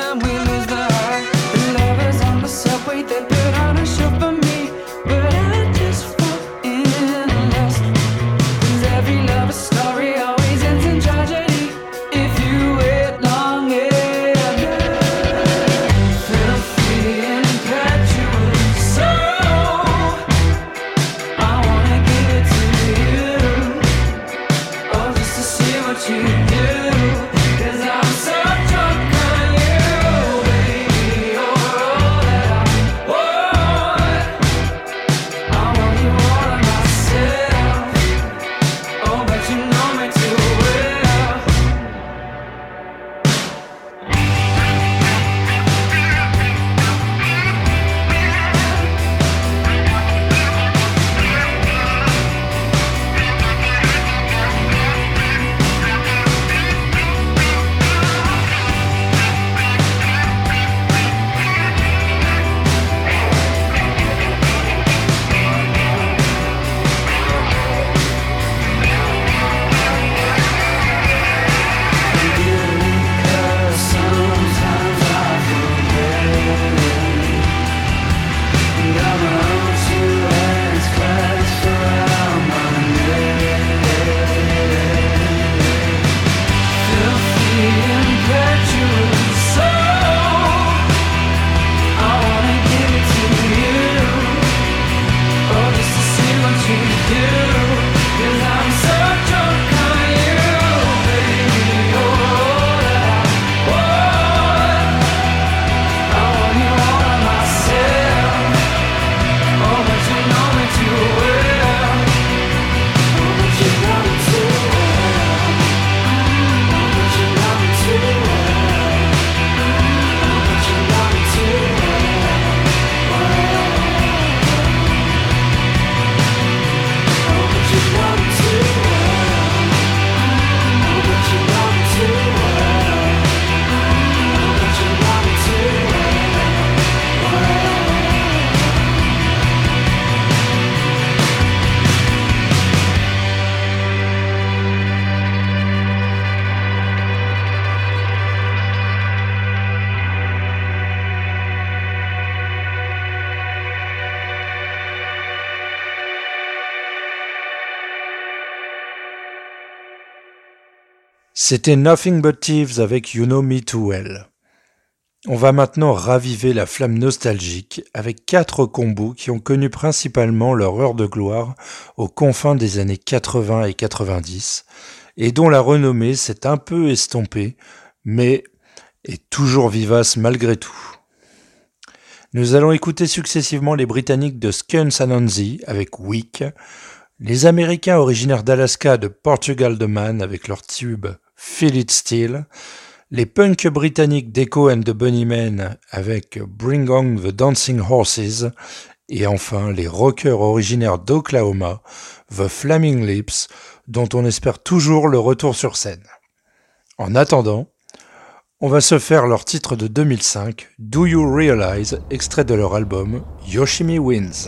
C'était Nothing But Thieves avec You Know Me Too Well. On va maintenant raviver la flamme nostalgique avec 4 combos qui ont connu principalement leur heure de gloire aux confins des années 80 et 90 et dont la renommée s'est un peu estompée mais est toujours vivace malgré tout. Nous allons écouter successivement les Britanniques de Skuns Anansi avec Weak, les Américains originaires d'Alaska de Portugal the Man avec leur tube Feel It Still, les punks britanniques d'Echo and the Bunnymen avec Bring On the Dancing Horses, et enfin les rockers originaires d'Oklahoma, The Flaming Lips, dont on espère toujours le retour sur scène. En attendant, on va se faire leur titre de 2005, Do You Realize, extrait de leur album Yoshimi Wins.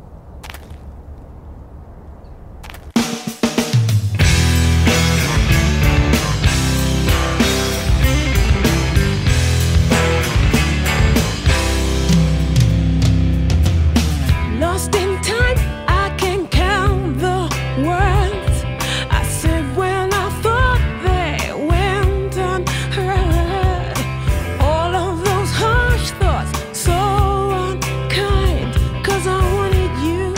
Lost in time, I can count the words I said when I thought they went unheard. All of those harsh thoughts, so unkind, 'cause I wanted you.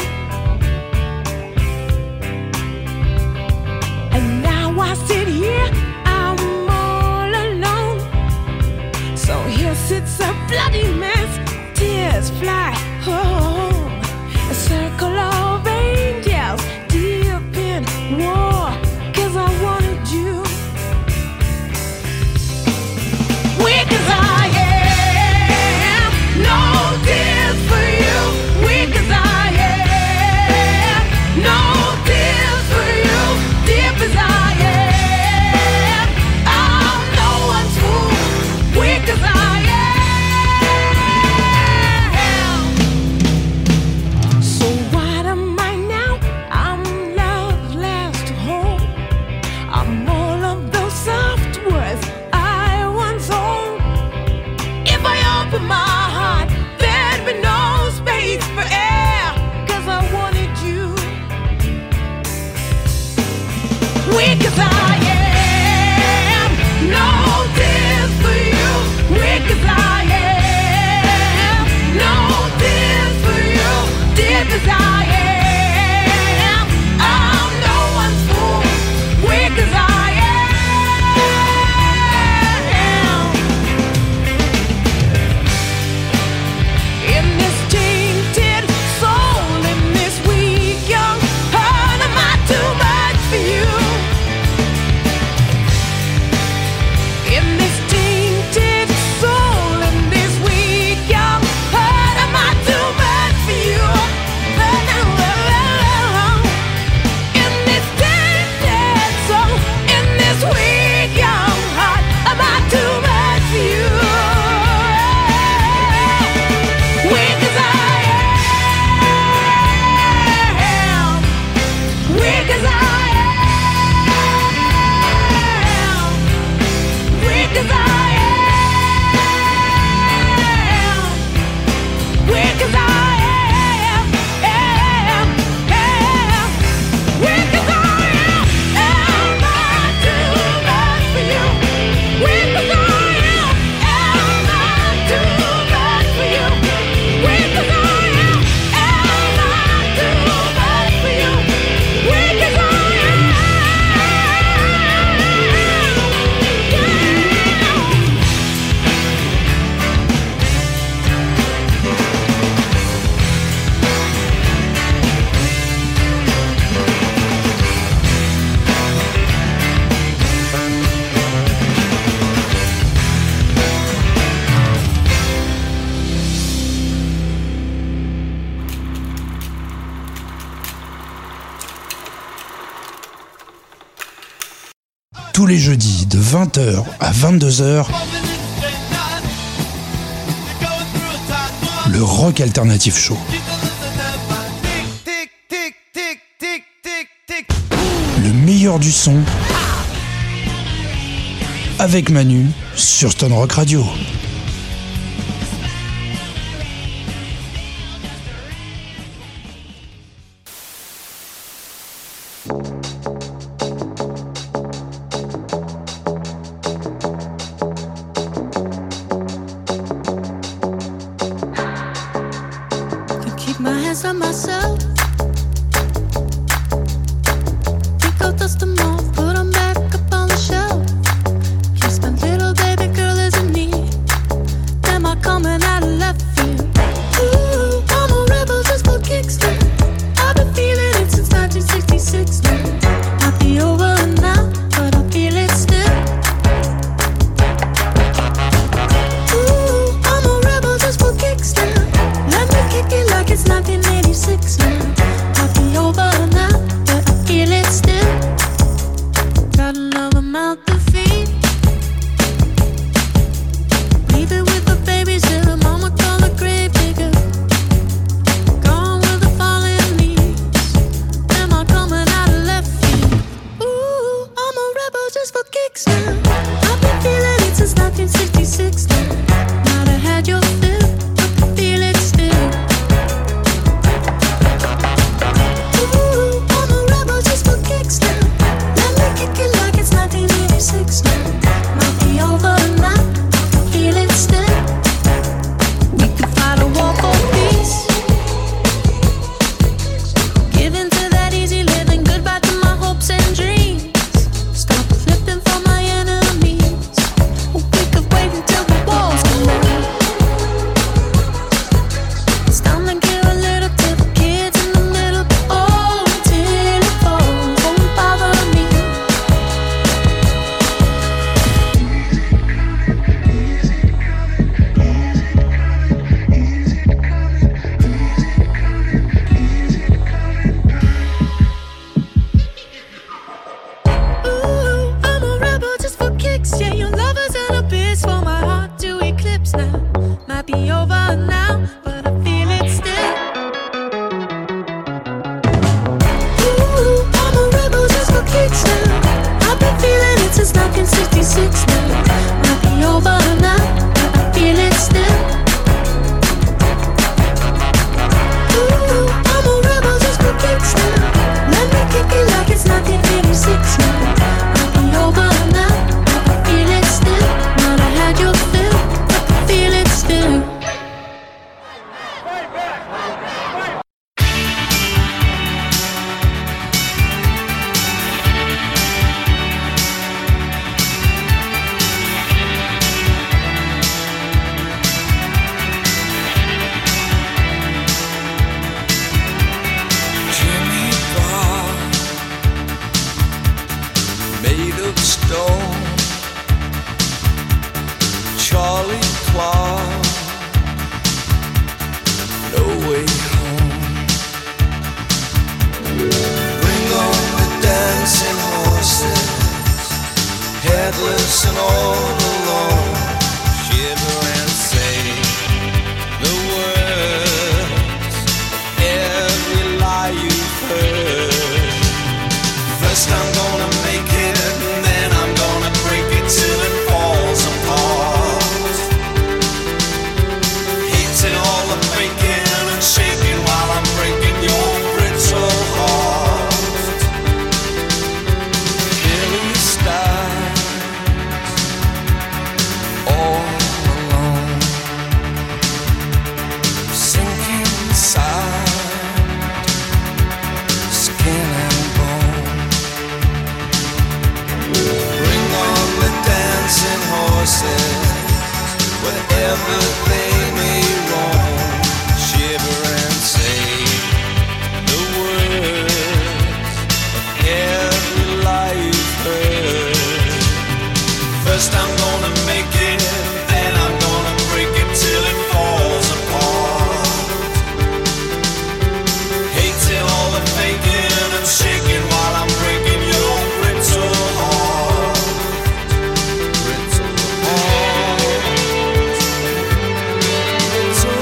And now I sit here, I'm all alone. So here sits a bloody mess, tears fly home. A circle of angels deep in war, 'cause I wanted you. Weak as I am, no tears for you. Weak as I am, no tears for you. Deep as I am, I'm no one's fool. Weak as I am. So what am I now? I'm love's last home. I'm all of those soft words I once owned. If I open my heart, there'd be no space for air, 'cause I wanted you. Weak as I am, no tears for you. Weak as I am, no tears for you. Deep as I am, I'm no one's fool. Weak as I am. In this tainted soul, in this weak young heart, am I too much for you? In this tainted soul, in this weak young heart, am I too much for you? In this tainted soul, in this weak young heart, am I too much for you? Weak as I am, weak as I am, weak as I am, weak as I am, weak as I am I too much for you? Weak as I am I too much for you? Weak as I am I too much for you? Weak as I am. Tous les jeudis de 20h à 22h, le Rock Alternative Show. Le meilleur du son avec Manu sur Stone Rock Radio. photos of myself. Pick up, dust them off, put them back up on the shelf. Kiss my little baby girl isn't neat. Am I coming out of left field? Ooh, I'm a rebel just for kicks now. I've been feeling it since 1966 now. Might be over now, but I feel it still. Ooh, I'm a rebel just for kicks now. Let me kick it like it's 1986 now. Might be over now, but I feel it still. Got another mouth to feed. Leave it with the babysitter, mama call the grave digger. Gone with the falling leaves. Am I coming out of left field? Ooh, I'm a rebel just for kicks now. I've been feeling it since 1966 now. Might have had your fill, but I feel it still. Ooh, I'm a rebel just for kicks now. Let me kick it like it's 1986 now. Might be over now, I feel it still. We could fight a war for peace. Give in to that easy living, goodbye to my hopes and dreams. Stop flipping for my enemies. We could wait until the walls come down. It's time to give a little to the kids in the middle. Oh, until it falls, won't bother me. Ooh, I'm a rebel just for kicks. Yeah, your lover's an abyss for my heart to eclipse now. Might be over now, but I feel it still. Ooh, I'm a rebel just for kicks now. I've been feeling it since 1966 now. Might be over now, but I feel it still. Ooh, I'm a rebel just for kicks now. Let me kick it like it's 1986 now. Might be over now, but I feel it still. Might have had your fill, but I feel it still. Jimmy Bob, made of stone. Charlie Clark, no way home. Bring on the dancing horses, headless and all alone. Shiver and say the words, every lie you've heard. First I'm gonna make it, and then I'm gonna break it till it falls apart. Hating all the faking and shaking while I'm breaking your brittle heart. Billy Stars, all alone, sinking inside, skin and bone. Bring on the dancing horses, wherever they may roam. Shiver and say the words of every lie you've heard. First I'm gonna make it, then I'm gonna break it till it falls apart. Hating all the faking and shaking while I'm breaking your brittle heart. Brittle heart. Brittle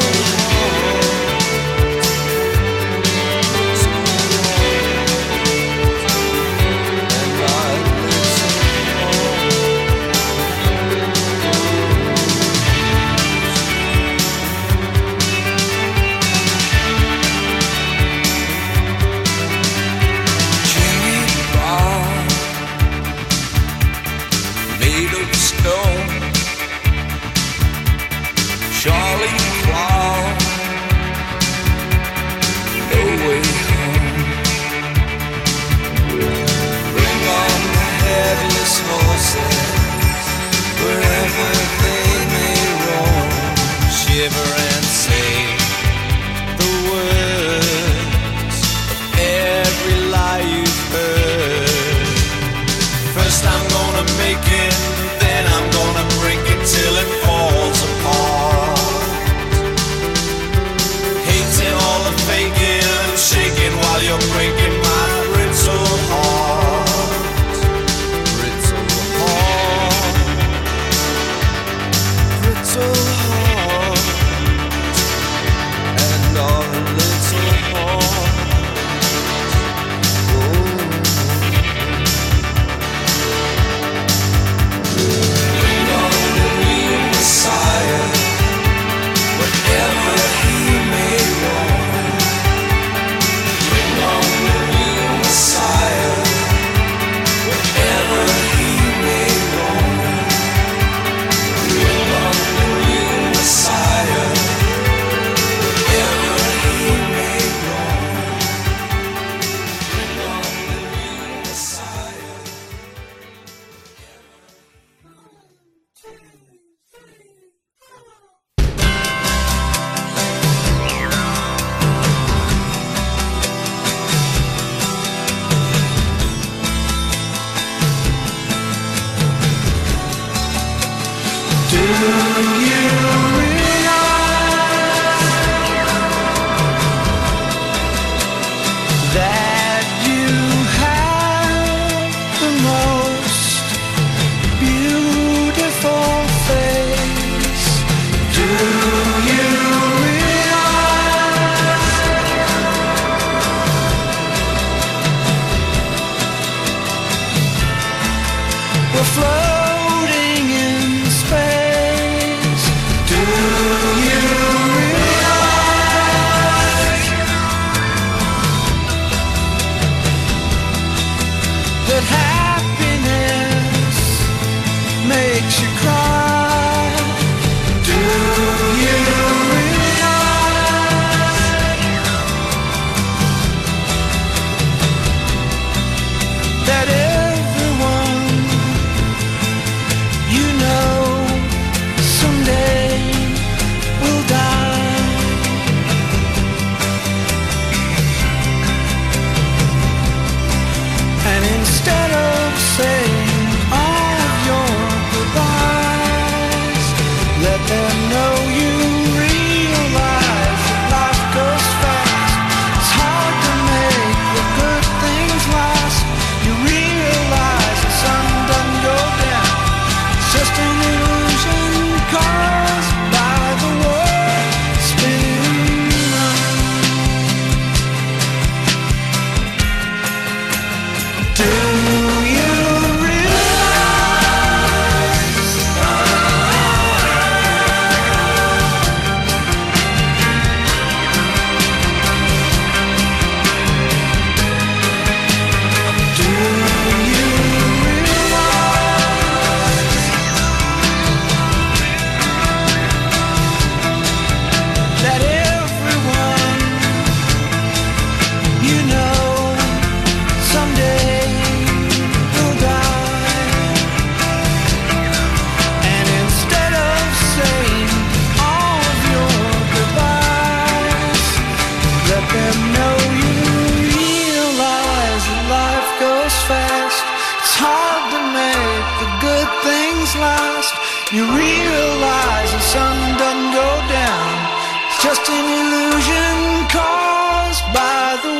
You realize the sun doesn't go down. It's just an illusion caused by the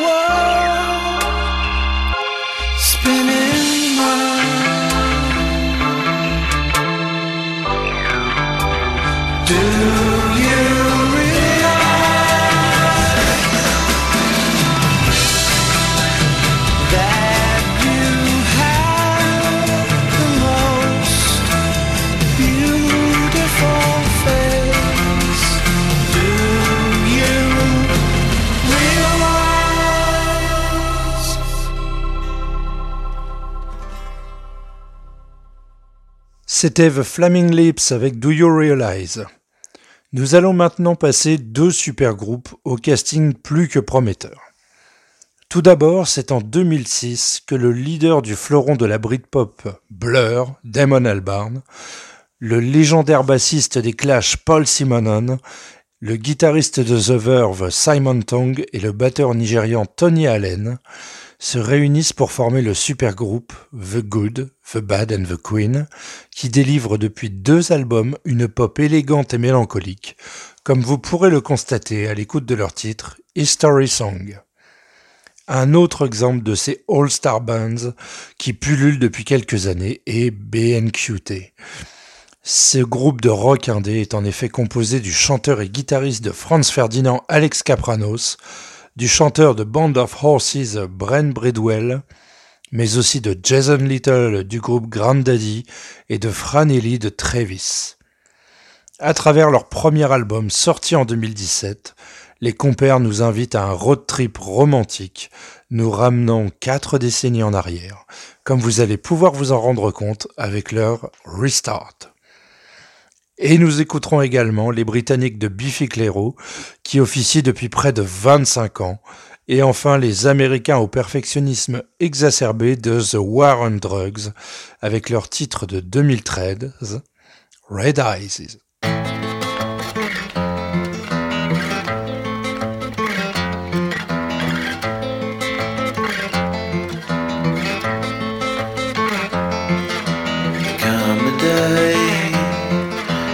world spinning round. Do you realize that you have the most beautiful face? Do you realize? C'était The Flaming Lips avec Do You Realize. Nous allons maintenant passer deux supergroupes au casting plus que prometteur. Tout d'abord, c'est en 2006 que le leader du fleuron de la Britpop Blur, Damon Albarn, le légendaire bassiste des Clash Paul Simonon, le guitariste de The Verve Simon Tong et le batteur nigérian Tony Allen se réunissent pour former le supergroupe The Good, The Bad and The Queen, qui délivre depuis 2 albums une pop élégante et mélancolique, comme vous pourrez le constater à l'écoute de leur titre History Song. Un autre exemple de ces all-star bands qui pullulent depuis quelques années est BNQT. Ce groupe de rock indé est en effet composé du chanteur et guitariste de Franz Ferdinand Alex Kapranos, du chanteur de Band of Horses Brent Bridwell, mais aussi de Jason Little du groupe Grandaddy et de Fran Ely de Travis. À travers leur premier album sorti en 2017, les compères nous invitent à un road trip romantique, nous ramenant 4 décennies en arrière, comme vous allez pouvoir vous en rendre compte avec leur Restart. Et nous écouterons également les Britanniques de Biffy Clyro, qui officient depuis près de 25 ans, et enfin les Américains au perfectionnisme exacerbé de The War on Drugs, avec leur titre de 2013, Red Eyes. Come the day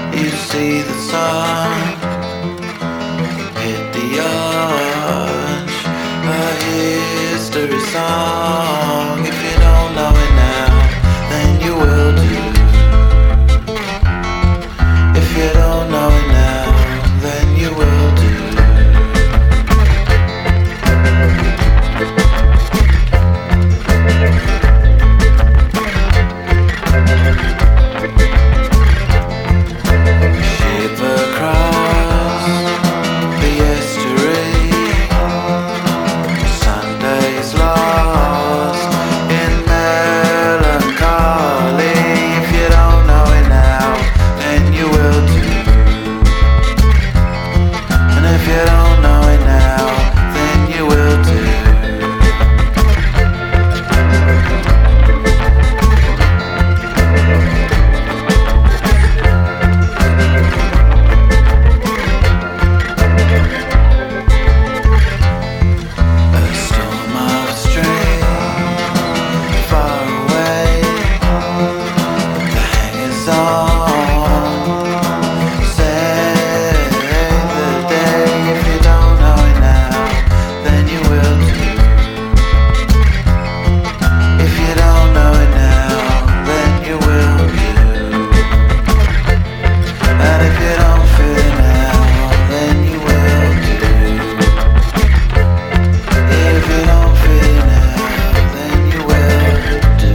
see the sun hit the arch. A history song. If you don't know it now, then you will do. If you don't know it now, then you will do. Ship across the estuary, Sunday's lost in melancholy. If you don't know it now, then you will do. And if you don't know it now, then you will do. A storm of strength far away. The hangers on save the day. If you don't know it now, then you will do. If you don't know it now, then you will do. And if you don't feel it now, then you will do. If you don't feel it now, then you will do.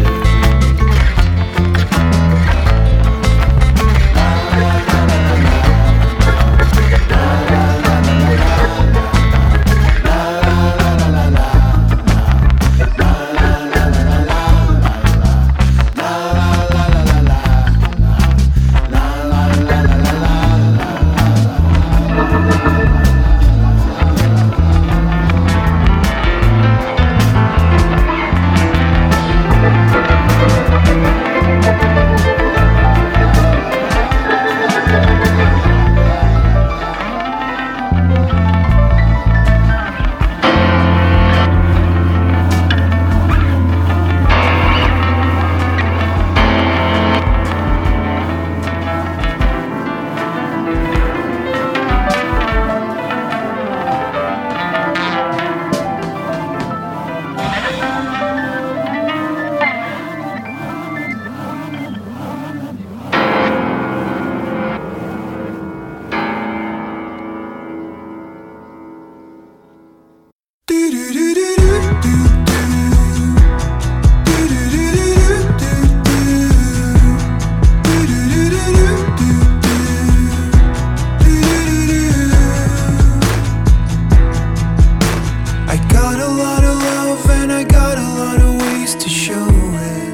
I got a lot of love and I got a lot of ways to show it.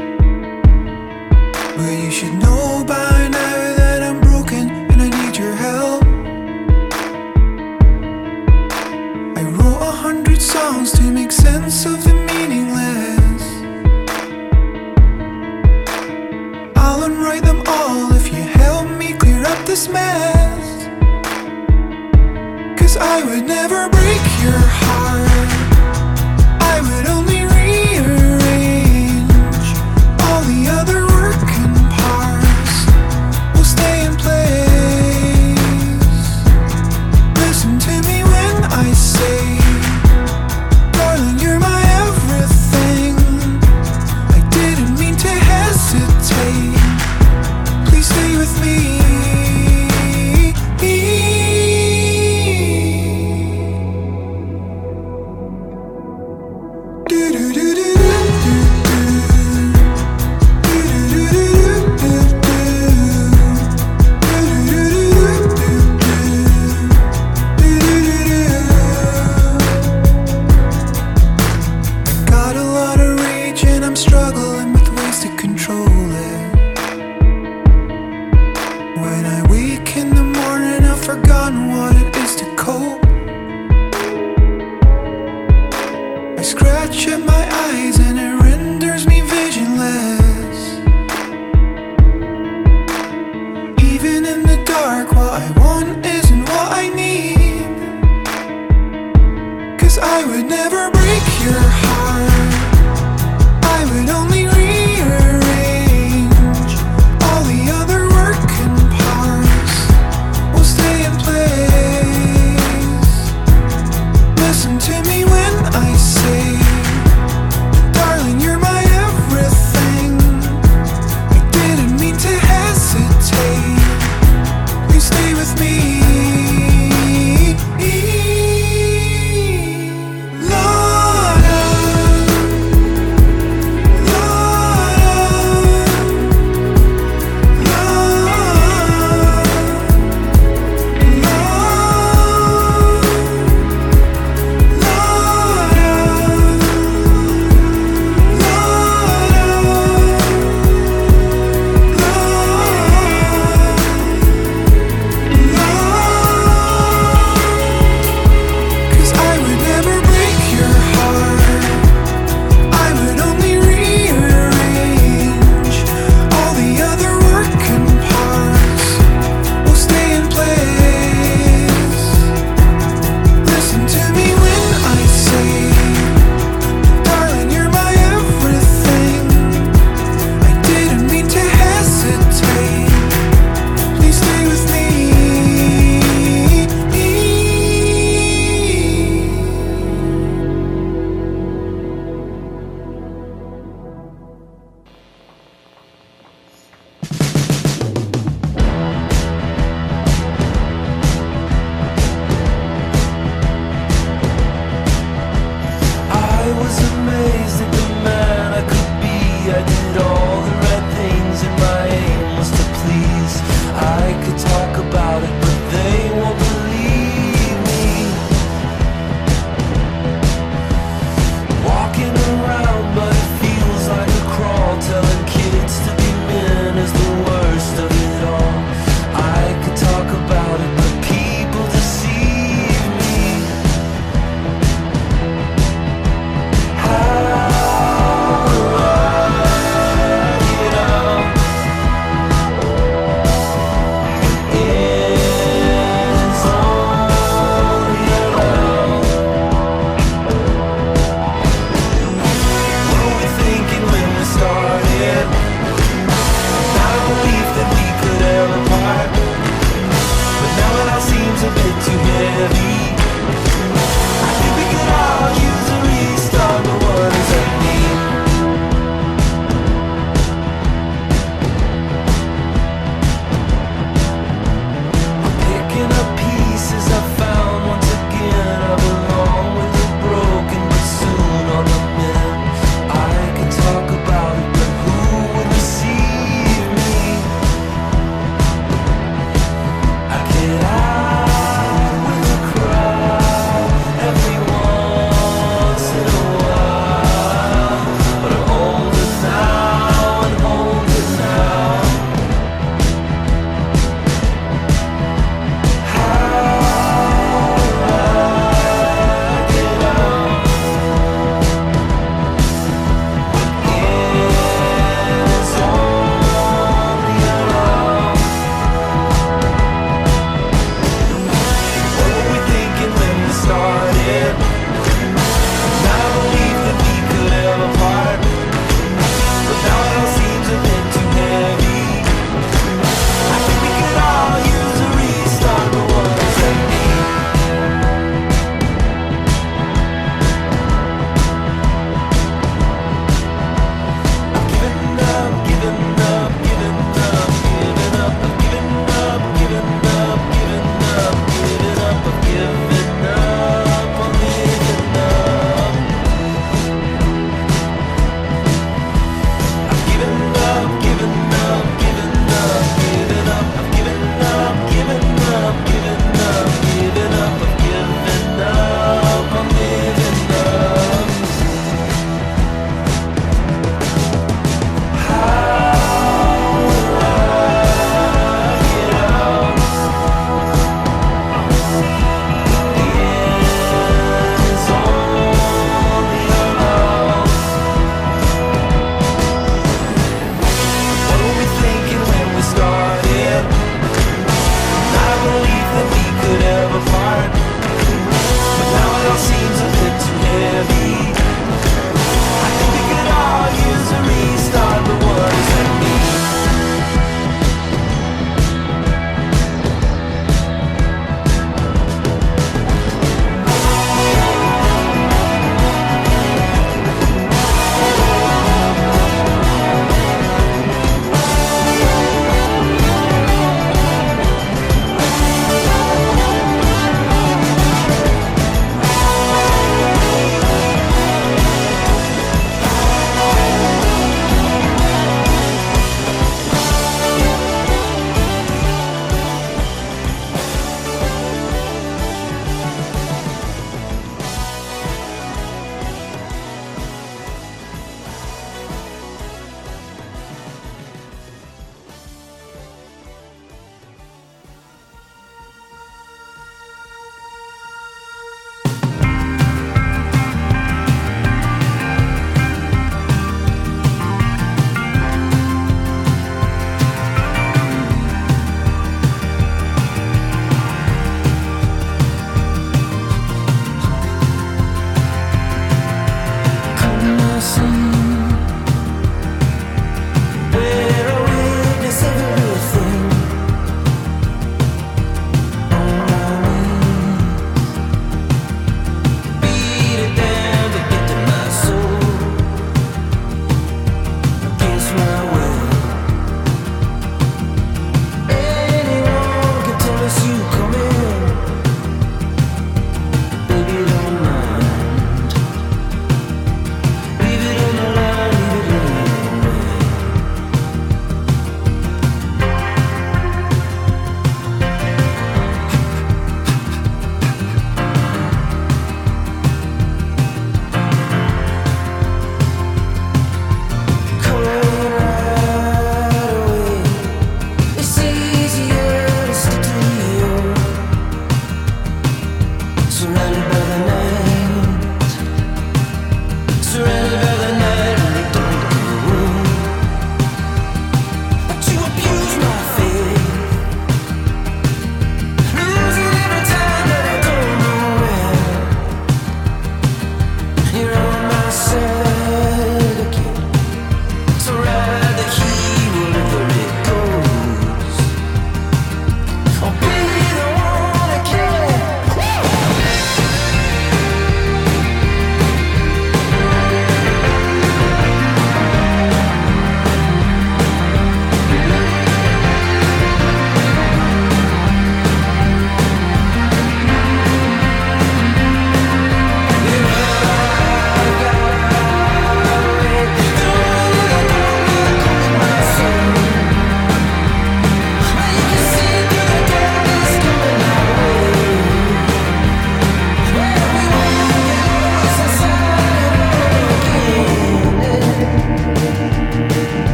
But you should know by now that I'm broken and I need your help. I wrote 100 songs to make sense of the meaningless. I'll unwrite them all if you help me clear up this mess. 'Cause I would never break your heart. I would only rearrange all the other working parts. Will stay in place. Listen to me when I say, darling, you're my everything. I didn't mean to hesitate. Please stay with me. Got a lot of rage and I'm struggling with ways to control it. When I wake in the morning, I've forgotten what it is to cope. I scratch at my eyes and it renders me visionless. Even in the dark, what I want isn't what I need. 'Cause I would never break your heart. I would only rearrange all the other working parts.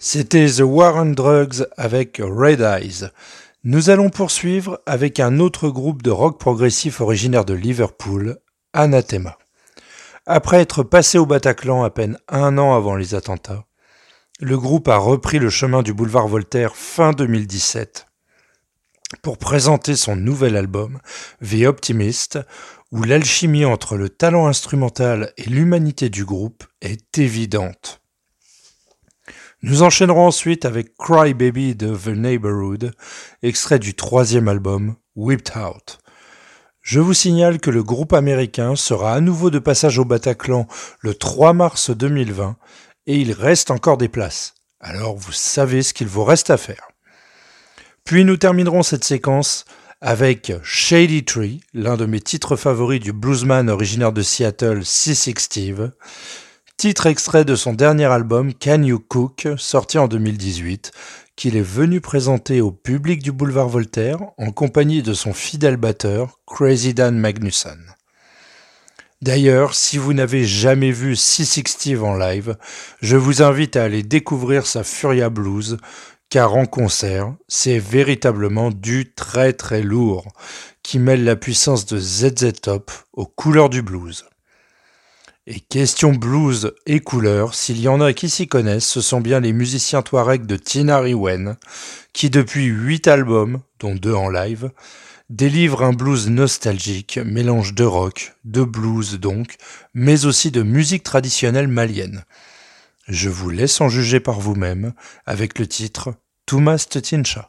C'était The War on Drugs avec Red Eyes. Nous allons poursuivre avec un autre groupe de rock progressif originaire de Liverpool, Anathema. Après être passé au Bataclan à peine un an avant les attentats, le groupe a repris le chemin du boulevard Voltaire fin 2017 pour présenter son nouvel album, The Optimist, où l'alchimie entre le talent instrumental et l'humanité du groupe est évidente. Nous enchaînerons ensuite avec Cry Baby de The Neighborhood, extrait du troisième album, Whipped Out. Je vous signale que le groupe américain sera à nouveau de passage au Bataclan le 3 mars 2020 et il reste encore des places. Alors vous savez ce qu'il vous reste à faire. Puis nous terminerons cette séquence avec Shady Tree, l'un de mes titres favoris du bluesman originaire de Seattle, C6 Steve, titre extrait de son dernier album Can You Cook, sorti en 2018, qu'il est venu présenter au public du boulevard Voltaire en compagnie de son fidèle batteur, Crazy Dan Magnusson. D'ailleurs, si vous n'avez jamais vu C6 Steve en live, je vous invite à aller découvrir sa Furia Blues, car en concert, c'est véritablement du très très lourd, qui mêle la puissance de ZZ Top aux couleurs du blues. Et question blues et couleurs, s'il y en a qui s'y connaissent, ce sont bien les musiciens touaregs de Tinari Wen, qui depuis 8 albums, dont 2 en live, délivrent un blues nostalgique, mélange de rock, de blues donc, mais aussi de musique traditionnelle malienne. Je vous laisse en juger par vous-même avec le titre Tumas Tetincha.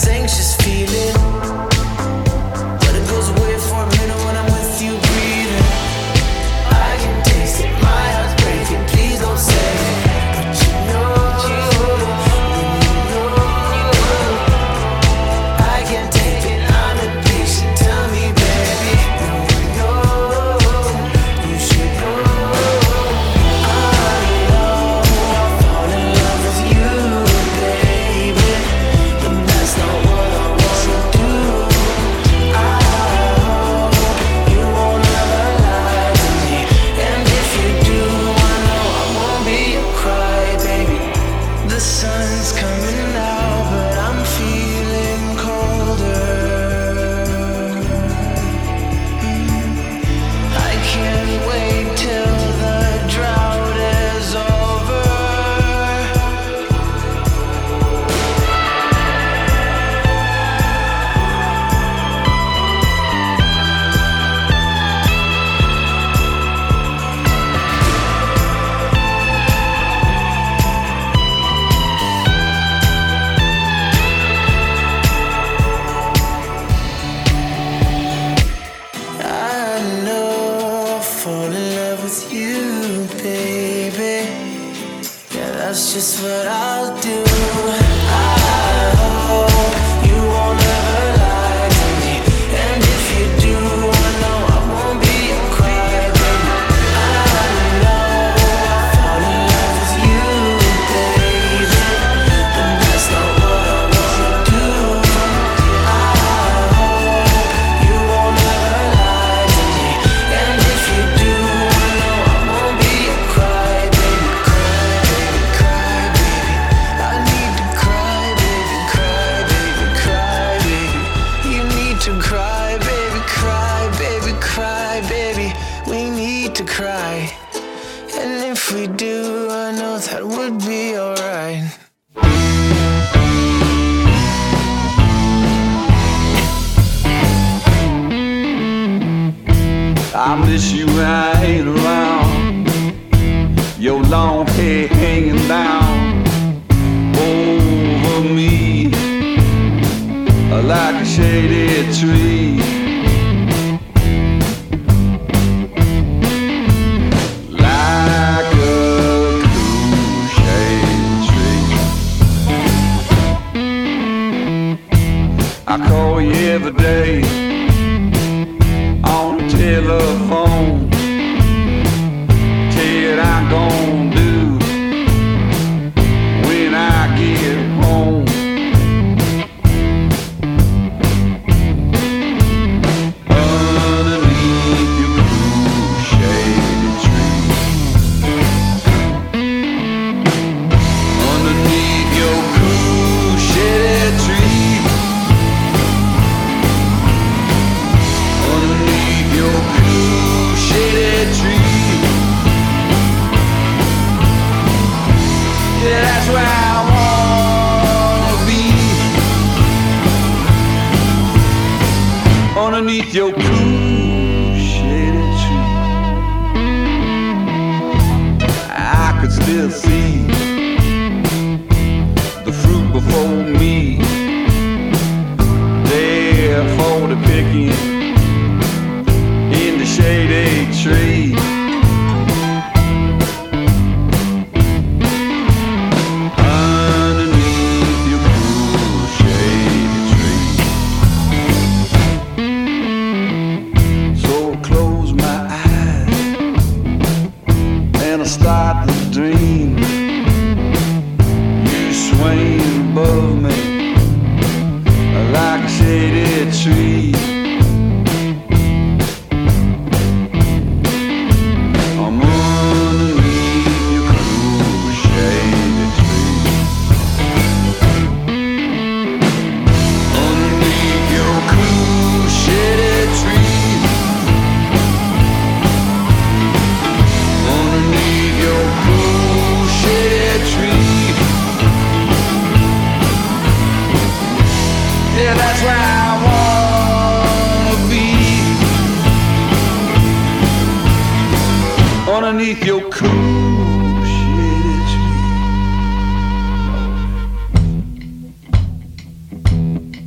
this anxious feeling, but it goes away for a minute when I'm with you breathing. I can taste it, my heart's breaking, please don't say it. But you know, I can't take it, I'm impatient, tell me baby. You should know, I fall in love with you, baby, and that's not what I wanna do. I hope you won't ever lie to me, and if you do, I know I won't be a crybaby. The sun's coming out, but I'm feeling colder. I can't wait till the drought is over. I know I'll fall in love with you, baby. Yeah, that's just what I'll do. I hope you won't ever lie to me, and if you do, I know I won't be a crybaby. I know I'll fall in love with you, baby, and that's not what I wanna do. I hope you won't ever lie to me, and if you do, I know I won't be a crybaby, crybaby, crybaby. I need to cry, baby, cry, baby, cry, baby. You need to cry, baby, cry, baby, cry, baby. We need to cry, and if we do, I know that would be alright. I miss you when I ain't around. Your long hair hanging down over me like a shaded tree. Like a cool shaded tree. I call you every day on the telephone. Tell you what I'm gonna do when I get home. Underneath your cool shaded tree. Underneath your cool shaded tree. Underneath your cool shaded tree. Yeah, that's where I wanna be. Underneath your cool shaded tree. I could still see the fruit before me. There for the picking in the shaded tree. Underneath your cool shaded tree. So I close my eyes and I start to dream. You swing above me like a shaded tree. I'm underneath your cool shaded tree. Underneath your cool shaded tree. Underneath your cool shaded tree. Yeah, that's where I wanna be. Underneath your cool shaded tree.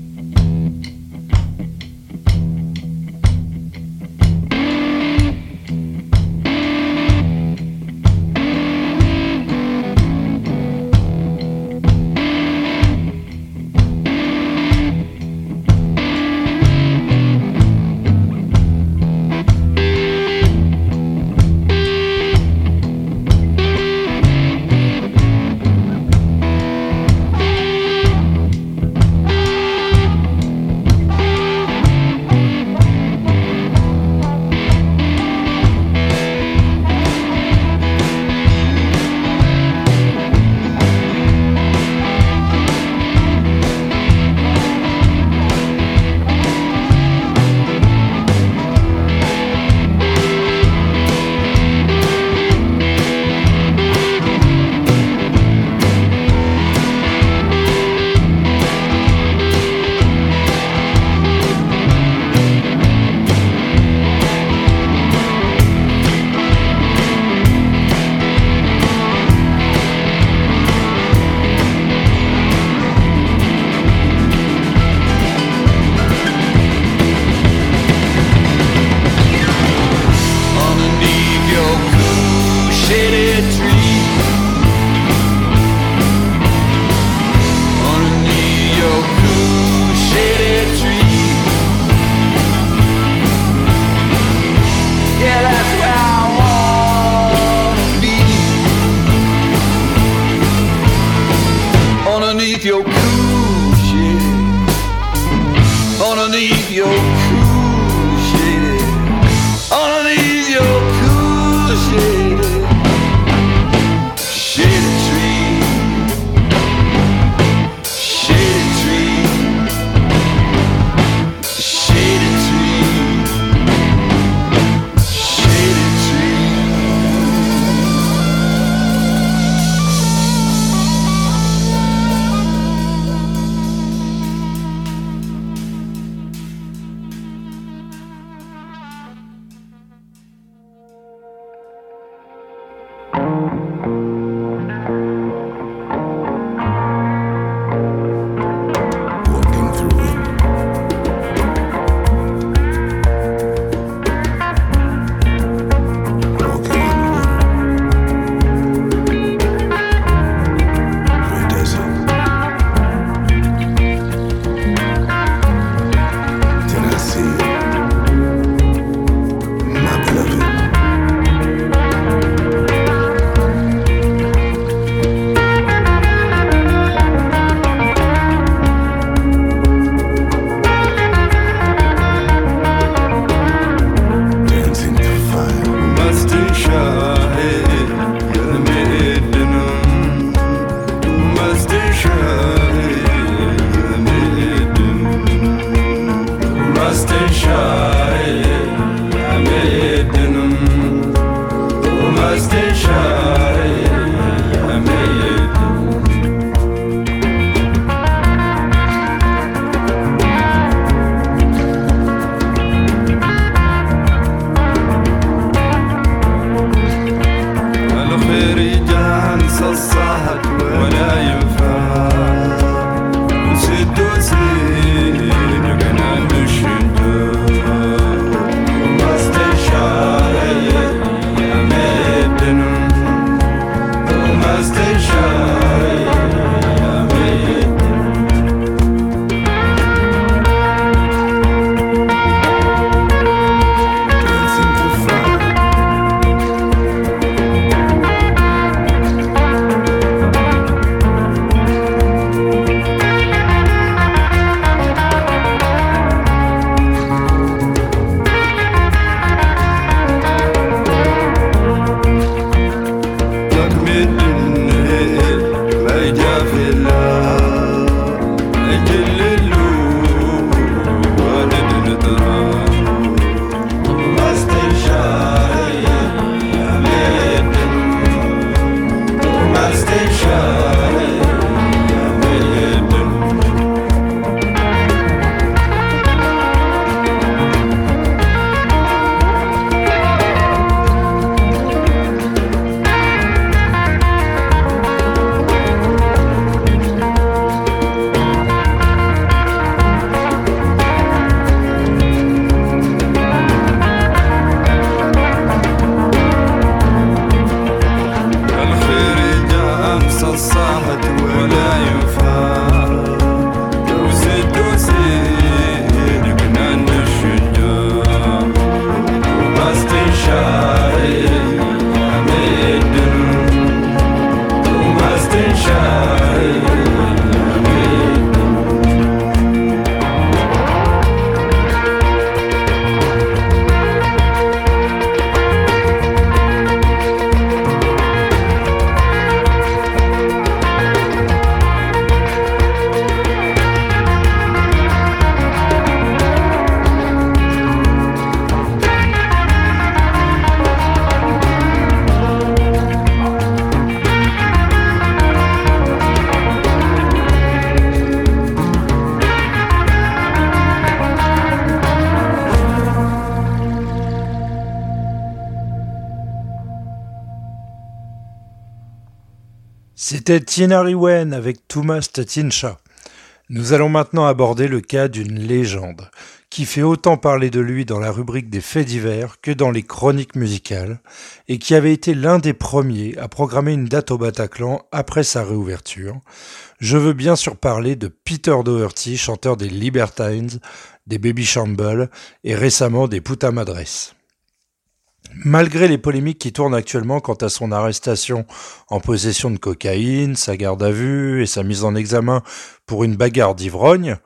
your cool shaded. Underneath your cool shaded, shaded tree, shaded tree, shaded tree, shaded tree. Walking through it. Walking on water. Through a desert. Then I see my beloved. Dancing through fire. Mustache, you're maiden. Mustache, you're maiden. Mustache, you're maiden. Mustache, you're maiden. الخارج عن صصحك ولا ينفع وسد وسين كنا نشد ومستشعر يا ميدن ومستشعر يا ميدن Dancing through fire. الخارج أمس الصاحت ولا ينفع وسد وسين كنا نشد ومستشعر يا ميدن ومستشعر يا ميدن C'était Tinari Wen avec Tumas Tatincha. Nous allons maintenant aborder le cas d'une légende, qui fait autant parler de lui dans la rubrique des faits divers que dans les chroniques musicales, et qui avait été l'un des premiers à programmer une date au Bataclan après sa réouverture. Je veux bien sûr parler de Peter Doherty, chanteur des Libertines, des Baby Shambles et récemment des Puta Madres. Malgré les polémiques qui tournent actuellement quant à son arrestation en possession de cocaïne, sa garde à vue et sa mise en examen pour une bagarre d'ivrogne,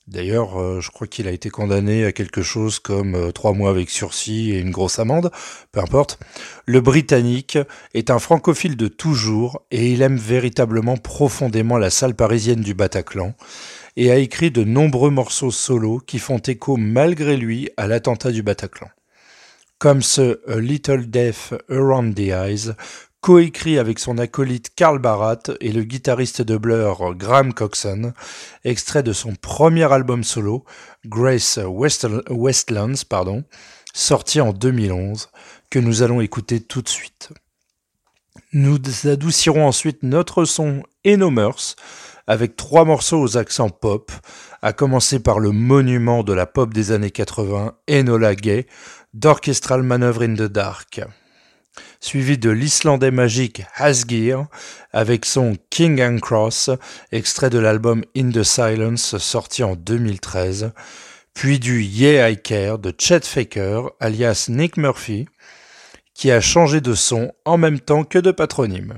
D'ailleurs, je crois qu'il a été condamné à quelque chose comme 3 mois avec sursis et une grosse amende, peu importe. Le Britannique est un francophile de toujours et il aime véritablement profondément la salle parisienne du Bataclan et a écrit de nombreux morceaux solos qui font écho malgré lui à l'attentat du Bataclan. Comme ce A Little Death Around the Eyes, coécrit avec son acolyte Carl Barat et le guitariste de Blur Graham Coxon, extrait de son premier album solo, Grace Westlands, sorti en 2011, que nous allons écouter tout de suite. Nous adoucirons ensuite notre son et nos mœurs avec 3 morceaux aux accents pop, à commencer par le monument de la pop des années 80, Enola Gay, d'Orchestral Manoeuvre in the Dark, suivi de l'Islandais magique Asgeir avec son King and Cross, extrait de l'album In the Silence sorti en 2013, puis du Yeah I Care de Chet Faker alias Nick Murphy, qui a changé de son en même temps que de patronyme.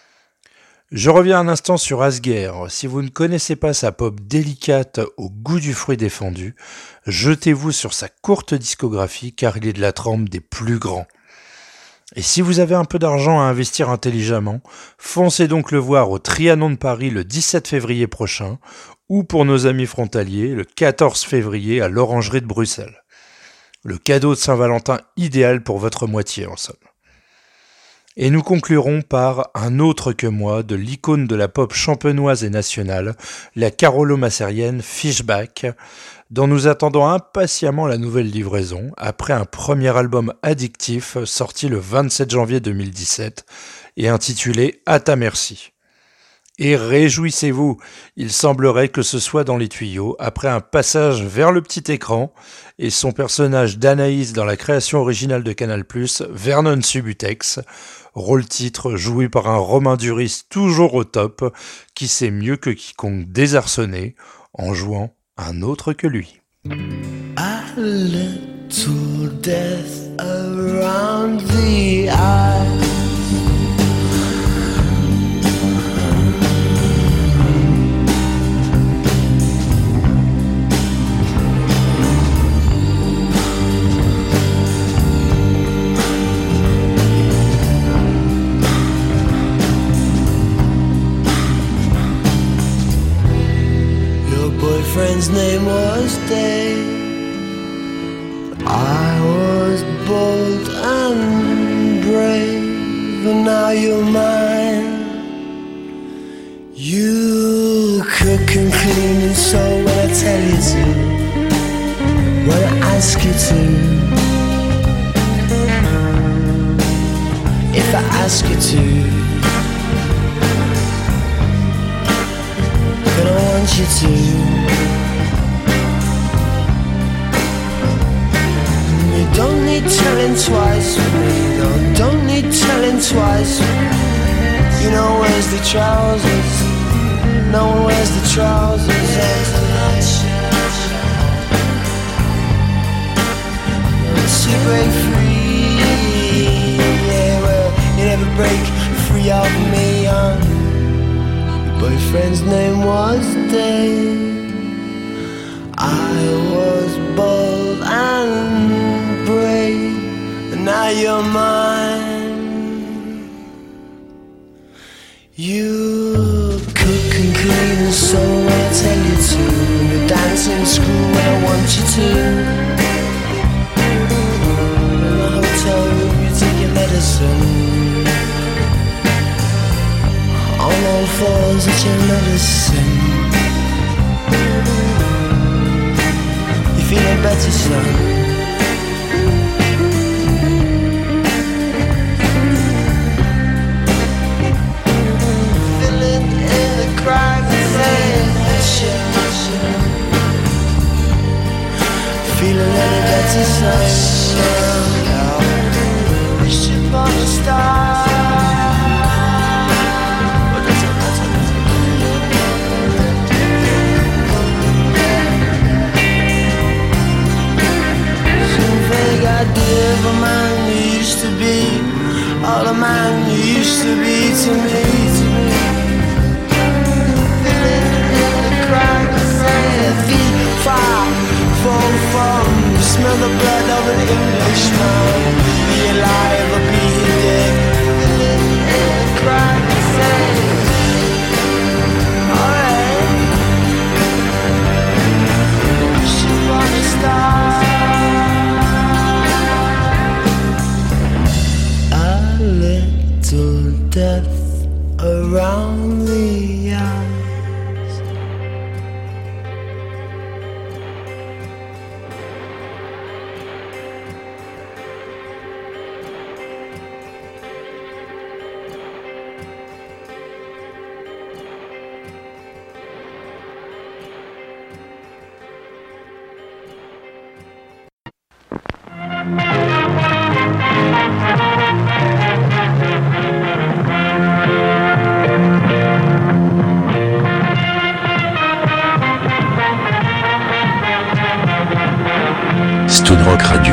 Je reviens un instant sur Asgeir. Si vous ne connaissez pas sa pop délicate au goût du fruit défendu, jetez-vous sur sa courte discographie car il est de la trempe des plus grands. Et si vous avez un peu d'argent à investir intelligemment, foncez donc le voir au Trianon de Paris le 17 février prochain ou pour nos amis frontaliers le 14 février à l'Orangerie de Bruxelles. Le cadeau de Saint-Valentin idéal pour votre moitié en somme. Et nous conclurons par un autre que moi de l'icône de la pop champenoise et nationale, la carolo-massérienne Fishback, dont nous attendons impatiemment la nouvelle livraison après un premier album addictif sorti le 27 janvier 2017 et intitulé « À ta merci ». Et réjouissez-vous, il semblerait que ce soit dans les tuyaux après un passage vers le petit écran et son personnage d'Anaïs dans la création originale de Canal+, Vernon Subutex, rôle-titre joué par un Romain Duris toujours au top, qui sait mieux que quiconque désarçonner en jouant un autre que lui. A little death around the eye. Friend's name was Dave. I was bold and brave, and now you're mine. You cook and clean and sew when I tell you to, when I ask you to. If I ask you to, then I want you to. Don't need telling twice for me, no, don't need telling twice. You know where's the trousers, no one wears the trousers. Once you break free, yeah, well, you never break free of me. Your boyfriend's name was Dave. I was bold and brave, and now you're mine. You cook and clean and sew when I tell you to. You dance in school when I want you to. In the hotel room you take your medicine. On all fours it's your medicine. You feeling better, son? Feeling any better, son? Wish upon a star. But doesn't matter. Some vague idea of a man you used to be, all a man you used to be to me, to me. Feeling in the crowd, Rock Radio.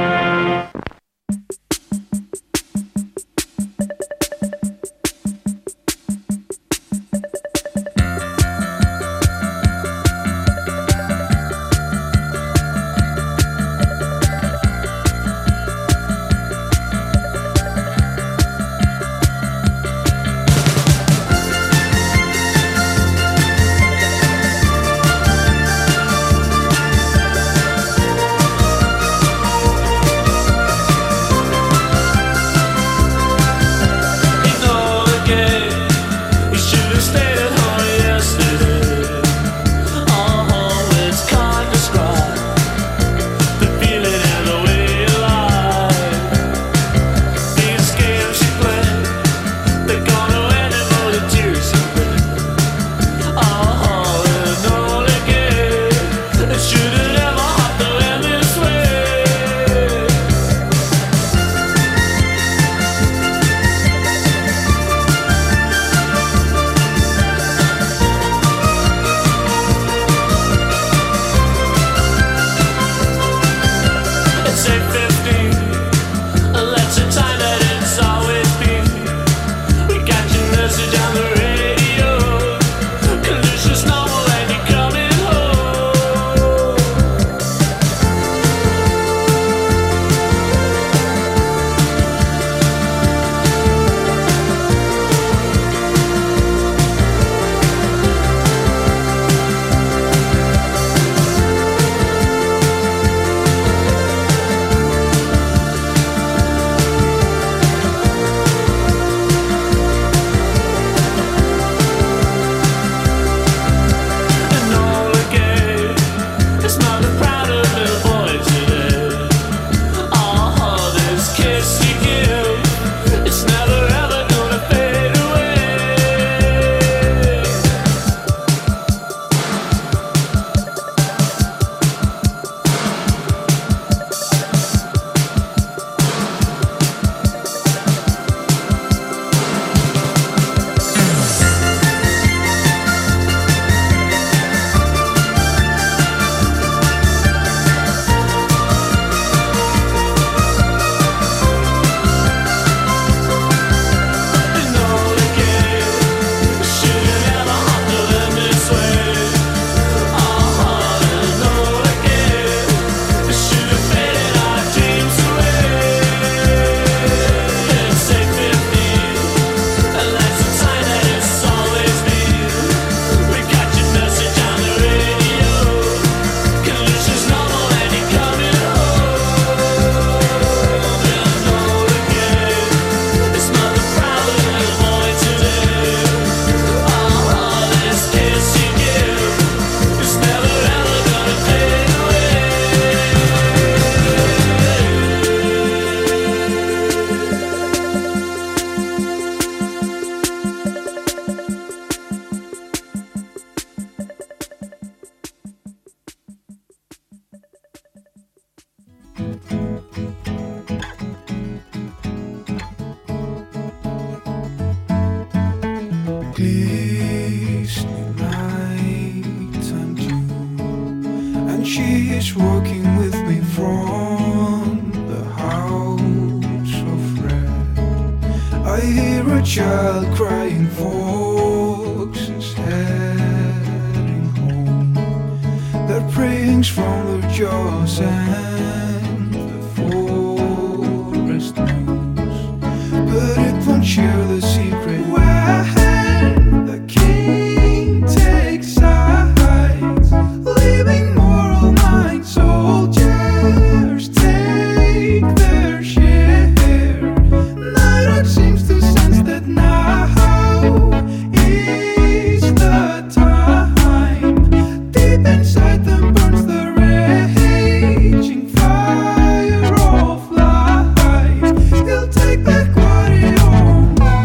glistening night and dew, and she is walking with me from the house of red. I hear a child crying, foxes heading home. Their prayings from their jaws and the forest knows, but it won't share the secret. When the king takes sides, leaving moral minds, soldiers take their share. Night seems to sense that now is the time. Deep inside them burns the raging fire of life. He'll take back what he owns.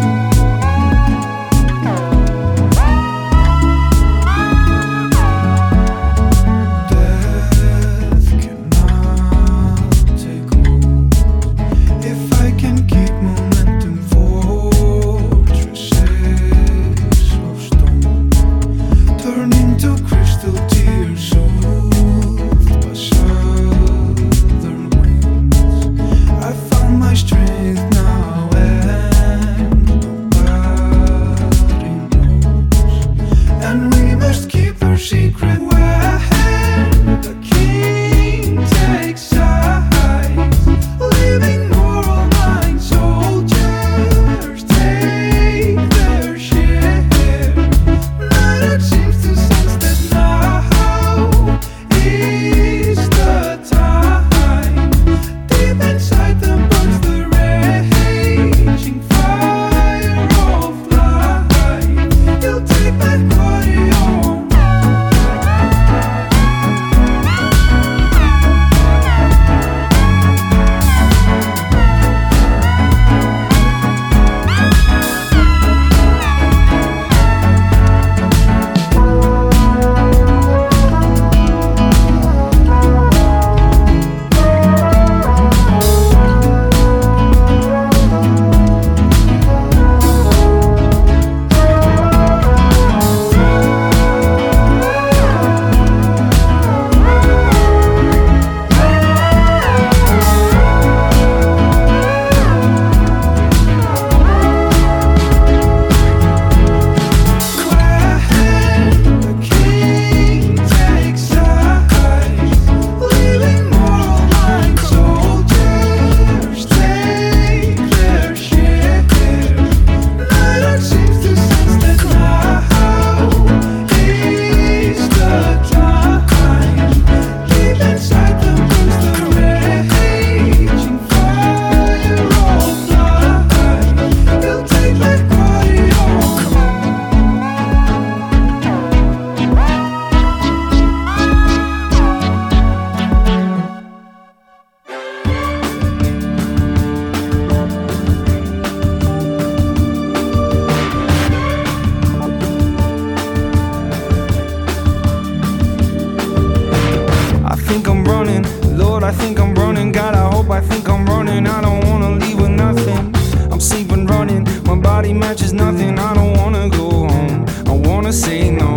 I think I'm running. God, I hope I think I'm running. I don't wanna leave with nothing. I'm sleeping, running. My body matches nothing. I don't wanna go home. I wanna say no.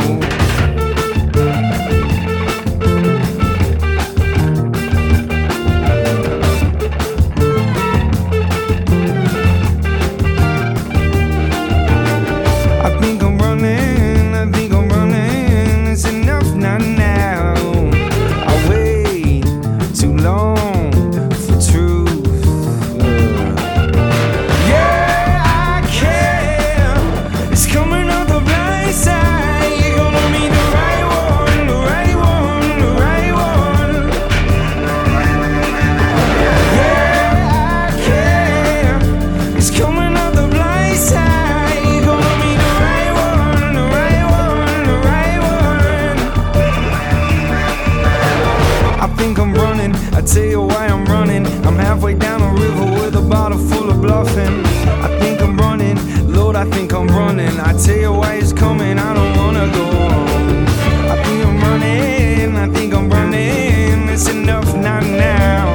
I tell you why I'm running. I'm halfway down a river with a bottle full of bluffing. I think I'm running, Lord, I think I'm running. I tell you why it's coming, I don't wanna go home. I think I'm running, I think I'm running. It's enough, not now.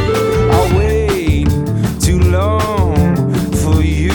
I'll wait too long for you.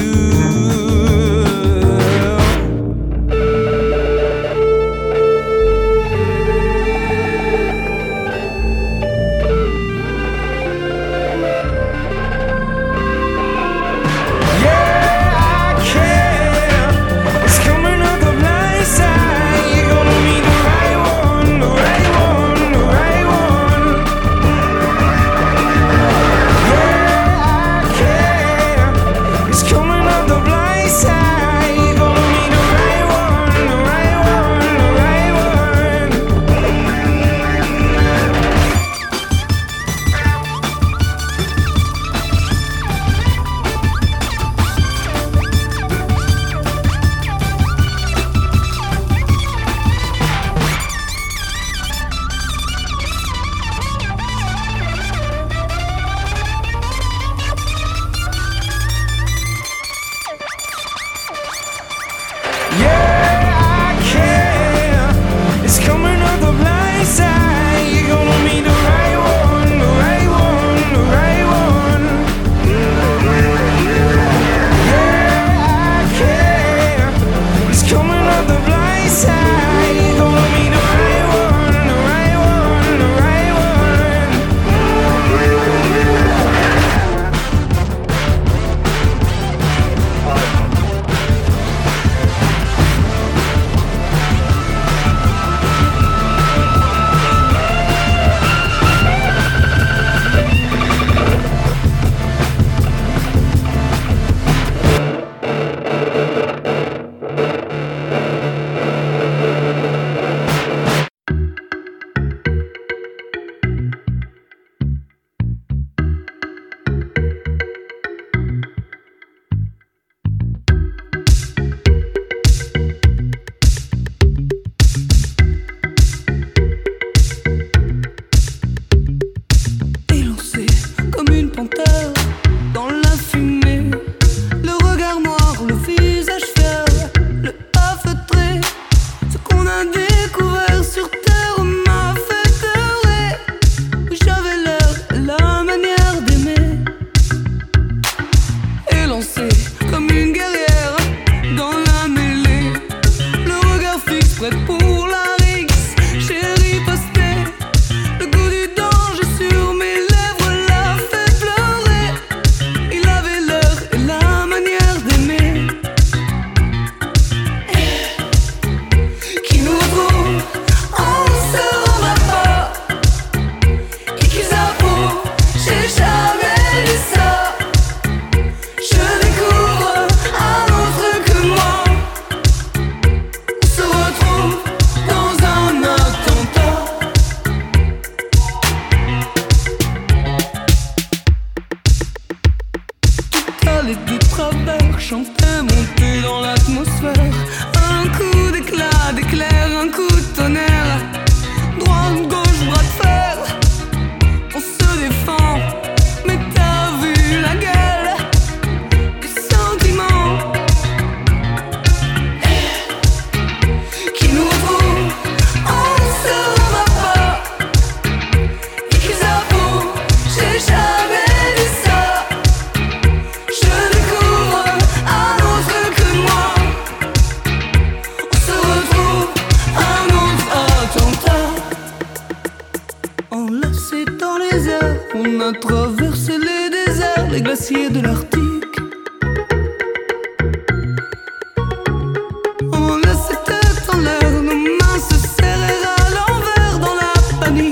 Qui nous retrouve, on se revoit pas. Et qu'ils avouent enlacés dans les airs. On a traversé les déserts, les glaciers de l'Arctique. On laissait tête en l'air, nos mains se serrèrent à l'envers dans la panique.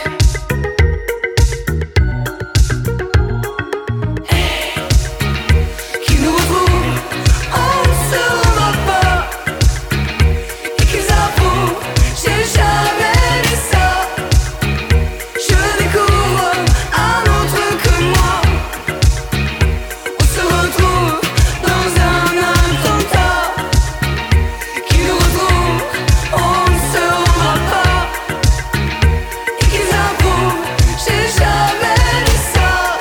Qui nous retrouve, on ne se rendra pas. Et qu'ils avouent, j'ai jamais dit ça. Je découvre un autre que moi. On se retrouve dans un attentat. Qui nous retrouve, on ne se rendra pas. Et qu'ils avouent, j'ai jamais dit ça.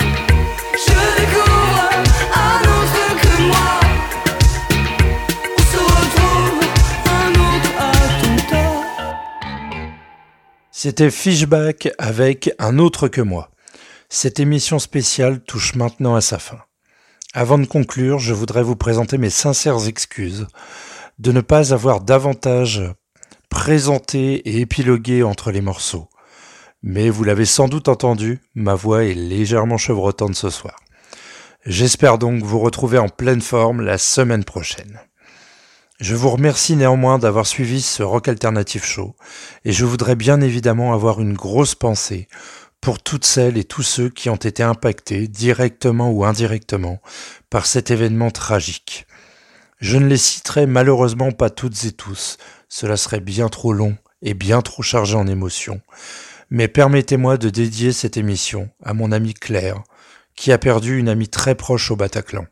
Je découvre un autre que moi. On se retrouve un autre attentat. C'était Fishback avec Un autre que moi. Cette émission spéciale touche maintenant à sa fin. Avant de conclure, je voudrais vous présenter mes sincères excuses de ne pas avoir davantage présenté et épilogué entre les morceaux. Mais vous l'avez sans doute entendu, ma voix est légèrement chevrotante ce soir. J'espère donc vous retrouver en pleine forme la semaine prochaine. Je vous remercie néanmoins d'avoir suivi ce Rock Alternative Show et je voudrais bien évidemment avoir une grosse pensée pour toutes celles et tous ceux qui ont été impactés directement ou indirectement par cet événement tragique. Je ne les citerai malheureusement pas toutes et tous, cela serait bien trop long et bien trop chargé en émotions, mais permettez-moi de dédier cette émission à mon amie Claire, qui a perdu une amie très proche au Bataclan.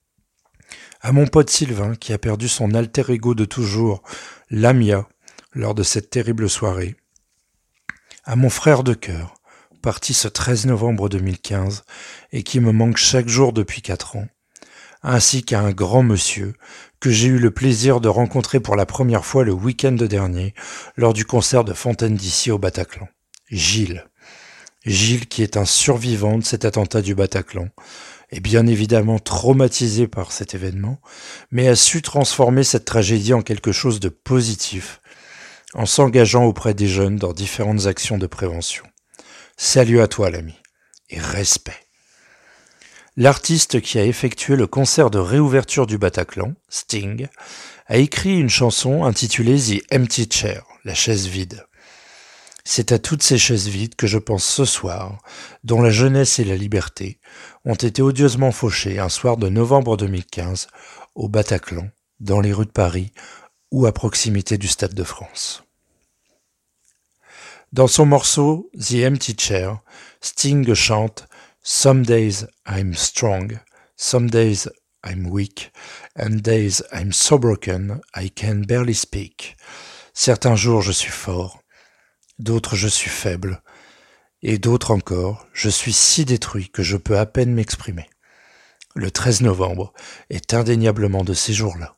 À mon pote Sylvain, qui a perdu son alter ego de toujours, Lamia, lors de cette terrible soirée. À mon frère de cœur, parti ce 13 novembre 2015, et qui me manque chaque jour depuis 4 ans. Ainsi qu'à un grand monsieur, que j'ai eu le plaisir de rencontrer pour la première fois le week-end dernier, lors du concert de Fontaine d'ici au Bataclan. Gilles. Gilles qui est un survivant de cet attentat du Bataclan, est bien évidemment traumatisé par cet événement, mais a su transformer cette tragédie en quelque chose de positif, en s'engageant auprès des jeunes dans différentes actions de prévention. Salut à toi l'ami, et respect. L'artiste qui a effectué le concert de réouverture du Bataclan, Sting, a écrit une chanson intitulée The Empty Chair, la chaise vide. C'est à toutes ces chaises vides que je pense ce soir, dont la jeunesse et la liberté ont été odieusement fauchées un soir de novembre 2015 au Bataclan, dans les rues de Paris ou à proximité du Stade de France. Dans son morceau The Empty Chair, Sting chante « Some days I'm strong, some days I'm weak, and days I'm so broken I can barely speak. » Certains jours je suis fort, d'autres je suis faible, et d'autres encore, je suis si détruit que je peux à peine m'exprimer. Le 13 novembre est indéniablement de ces jours-là.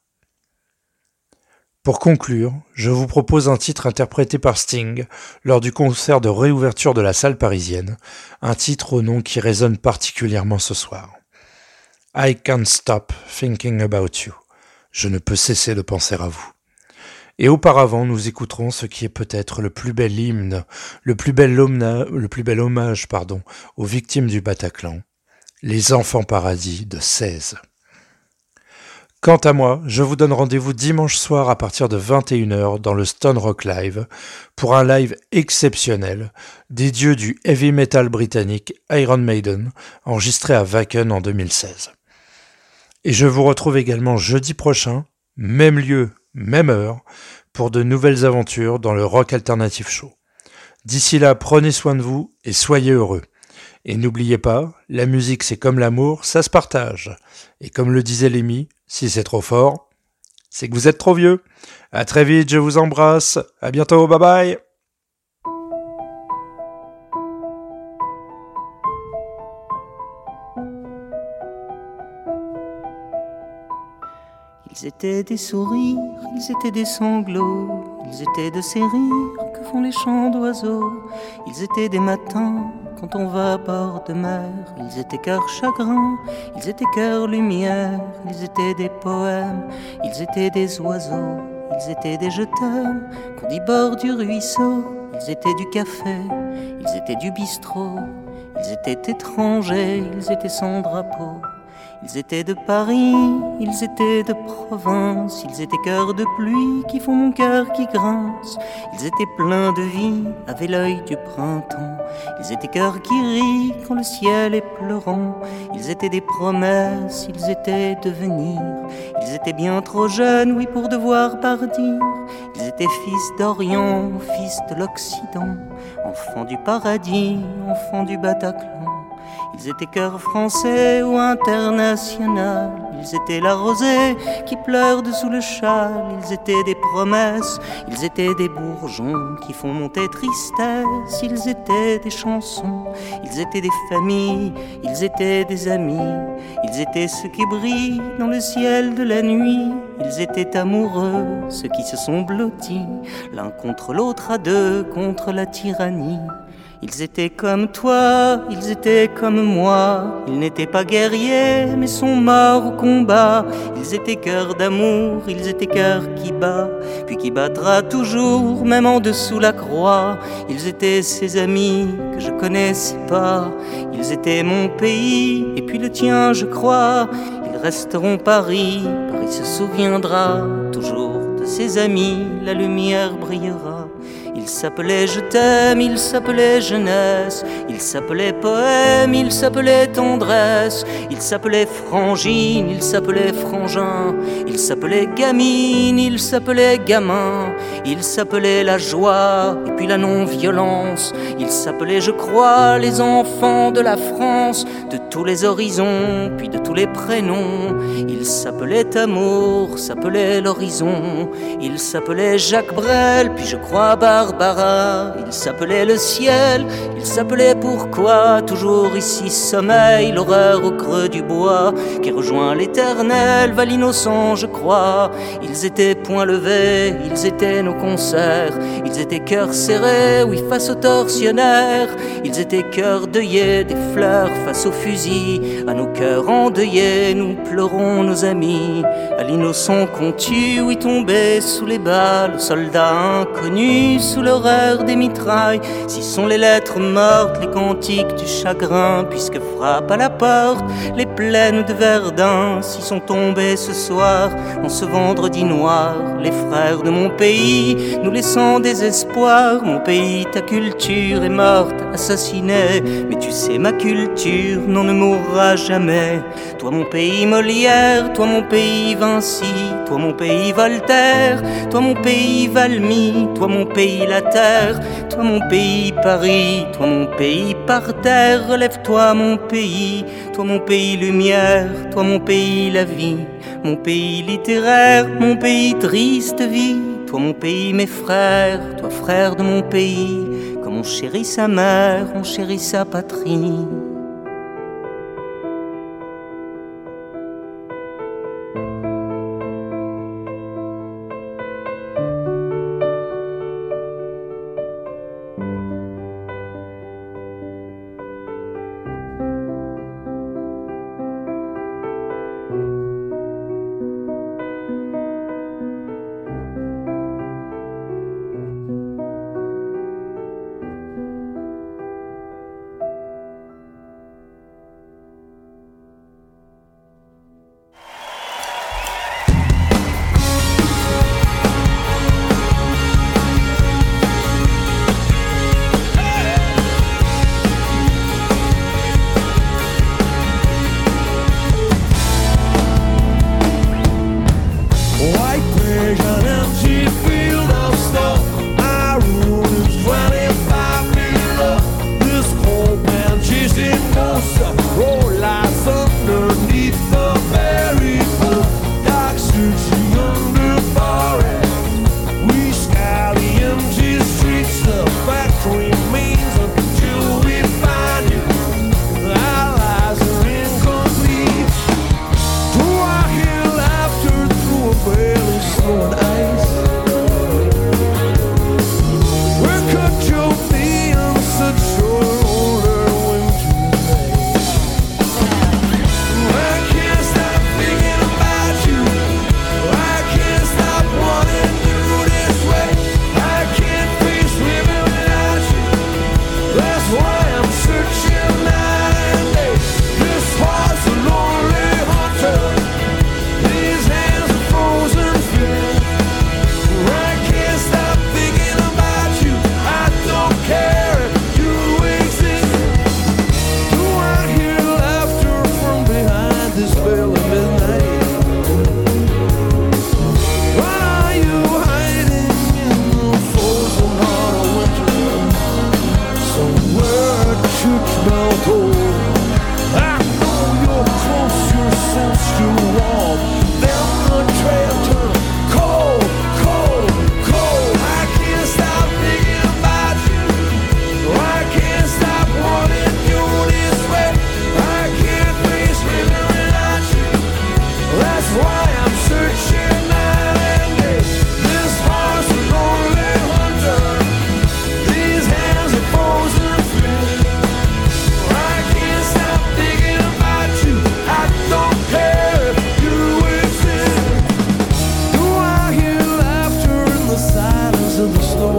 Pour conclure, je vous propose un titre interprété par Sting lors du concert de réouverture de la salle parisienne, un titre au nom qui résonne particulièrement ce soir. I can't stop thinking about you. Je ne peux cesser de penser à vous. Et auparavant, nous écouterons ce qui est peut-être le plus bel hymne, le plus bel hommage, aux victimes du Bataclan, les Enfants Paradis de 16. Quant à moi, je vous donne rendez-vous dimanche soir à partir de 21h dans le Stone Rock Live pour un live exceptionnel des dieux du heavy metal britannique Iron Maiden, enregistré à Wacken en 2016. Et je vous retrouve également jeudi prochain, même lieu, même heure, pour de nouvelles aventures dans le Rock Alternative Show. D'ici là, prenez soin de vous et soyez heureux. Et n'oubliez pas, la musique c'est comme l'amour, ça se partage. Et comme le disait Lémi, si c'est trop fort, c'est que vous êtes trop vieux. À très vite, je vous embrasse. À bientôt, bye bye. Ils étaient des sourires, ils étaient des sanglots, ils étaient de ces rires que font les chants d'oiseaux. Ils étaient des matins quand on va à bord de mer, ils étaient cœur chagrin, ils étaient cœur lumière, ils étaient des poèmes, ils étaient des oiseaux, ils étaient des je t'aime qu'on dit bord du ruisseau. ils étaient du café, ils étaient du bistrot, ils étaient étrangers, ils étaient sans drapeau. Ils étaient de Paris, ils étaient de province, ils étaient cœurs de pluie qui font mon cœur qui grince. Ils étaient pleins de vie, avaient l'œil du printemps. Ils étaient cœurs qui rient quand le ciel est pleurant. Ils étaient des promesses, ils étaient devenir. Ils étaient bien trop jeunes, oui, pour devoir partir. Ils étaient fils d'Orient, fils de l'Occident, enfants du paradis, enfants du Bataclan. Ils étaient cœurs français ou international. Ils étaient la rosée qui pleure dessous le châle. Ils étaient des promesses, ils étaient des bourgeons qui font monter tristesse. Ils étaient des chansons, ils étaient des familles, ils étaient des amis. Ils étaient ceux qui brillent dans le ciel de la nuit. Ils étaient amoureux, ceux qui se sont blottis l'un contre l'autre à deux contre la tyrannie. Ils étaient comme toi, ils étaient comme moi. Ils n'étaient pas guerriers, mais sont morts au combat. Ils étaient cœurs d'amour, ils étaient cœurs qui bat, puis qui battra toujours, même en dessous la croix. Ils étaient ses amis que je connaissais pas. Ils étaient mon pays, et puis le tien, je crois. Ils resteront Paris, Paris se souviendra toujours de ses amis, la lumière brillera. Il s'appelait Je t'aime, il s'appelait jeunesse, il s'appelait poème, il s'appelait tendresse, il s'appelait frangine, il s'appelait frangin, il s'appelait gamine, il s'appelait gamin, il s'appelait la joie et puis la non-violence, il s'appelait je crois les enfants de la France, de tous les horizons, puis de tous les prénoms. Il s'appelait amour, s'appelait l'horizon, il s'appelait Jacques Brel, puis je crois Barbara, il s'appelait le ciel, il s'appelait pourquoi, toujours ici sommeil, l'horreur au creux du bois, qui rejoint l'éternel, va l'innocent je crois. Ils étaient poings levés, ils étaient nos concerts, ils étaient cœurs serrés, oui face aux tortionnaires, ils étaient cœurs deuillés, des fleurs face aux fusils, à nos cœurs endeuillés, nous pleurons nos amis, à l'innocent qu'on tue, oui tombé sous les balles, aux soldats inconnus, sous l'horreur des mitrailles. Si sont les lettres mortes, les cantiques du chagrin, puisque frappent à la porte les plaines de Verdun. Si sont tombés ce soir, en ce vendredi noir, les frères de mon pays, nous laissant désespoir. Mon pays, ta culture est morte, assassinée, mais tu sais ma culture, non ne mourra jamais. Toi mon pays Molière, toi mon pays Vinci, toi mon pays Voltaire, toi mon pays Valmy, toi mon pays la terre, toi mon pays Paris, toi mon pays par terre. Relève-toi mon pays, toi mon pays lumière, toi mon pays la vie, mon pays littéraire, mon pays triste vie. Toi mon pays mes frères, toi frère de mon pays, comme on chérit sa mère, on chérit sa patrie. where the church bell tolls. I know you're close, your sense to warm. Then the trail turns cold, cold, cold. I can't stop thinking about you. I can't stop wanting you this way. I can't face living without you. That's why I'm searching night and day. This heart's a lonely hunter. These hands are frozen free. I can't stop thinking about you. I don't care if you exist. Do I hear laughter in the silence of the snow?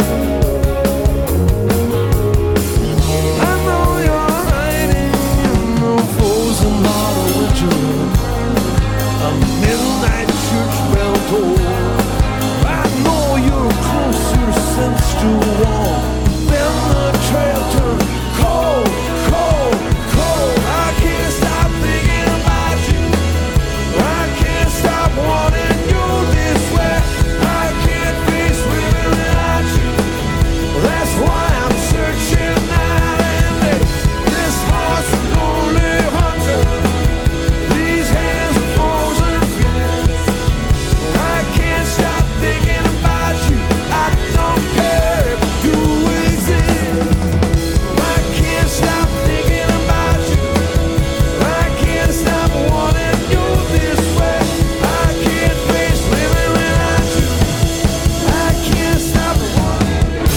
I know you're hiding in the frozen heart of winter. A midnight church bell toll. I know you're closer since to walk. Then the trail turns cold, cold, cold. I can't stop thinking about you. I can't stop wanting you this way. I can't face living without you. That's why I'm searching night and day. This heart's a lonely hunter. These hands are frozen free. I can't stop thinking about you. I don't care if you exist. I can't stop thinking about you. I can't stop wanting you this way. I can't face living without you. I can't stop wanting you.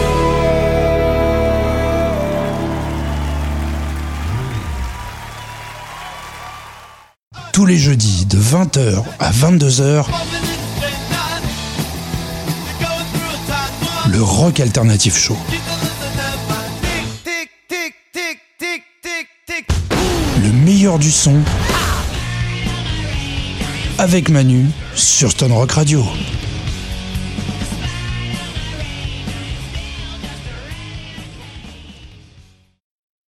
Tous les jeudis de 20h à 22h, le Rock Alternative Show. Le meilleur du son avec Manu sur Stone Rock Radio.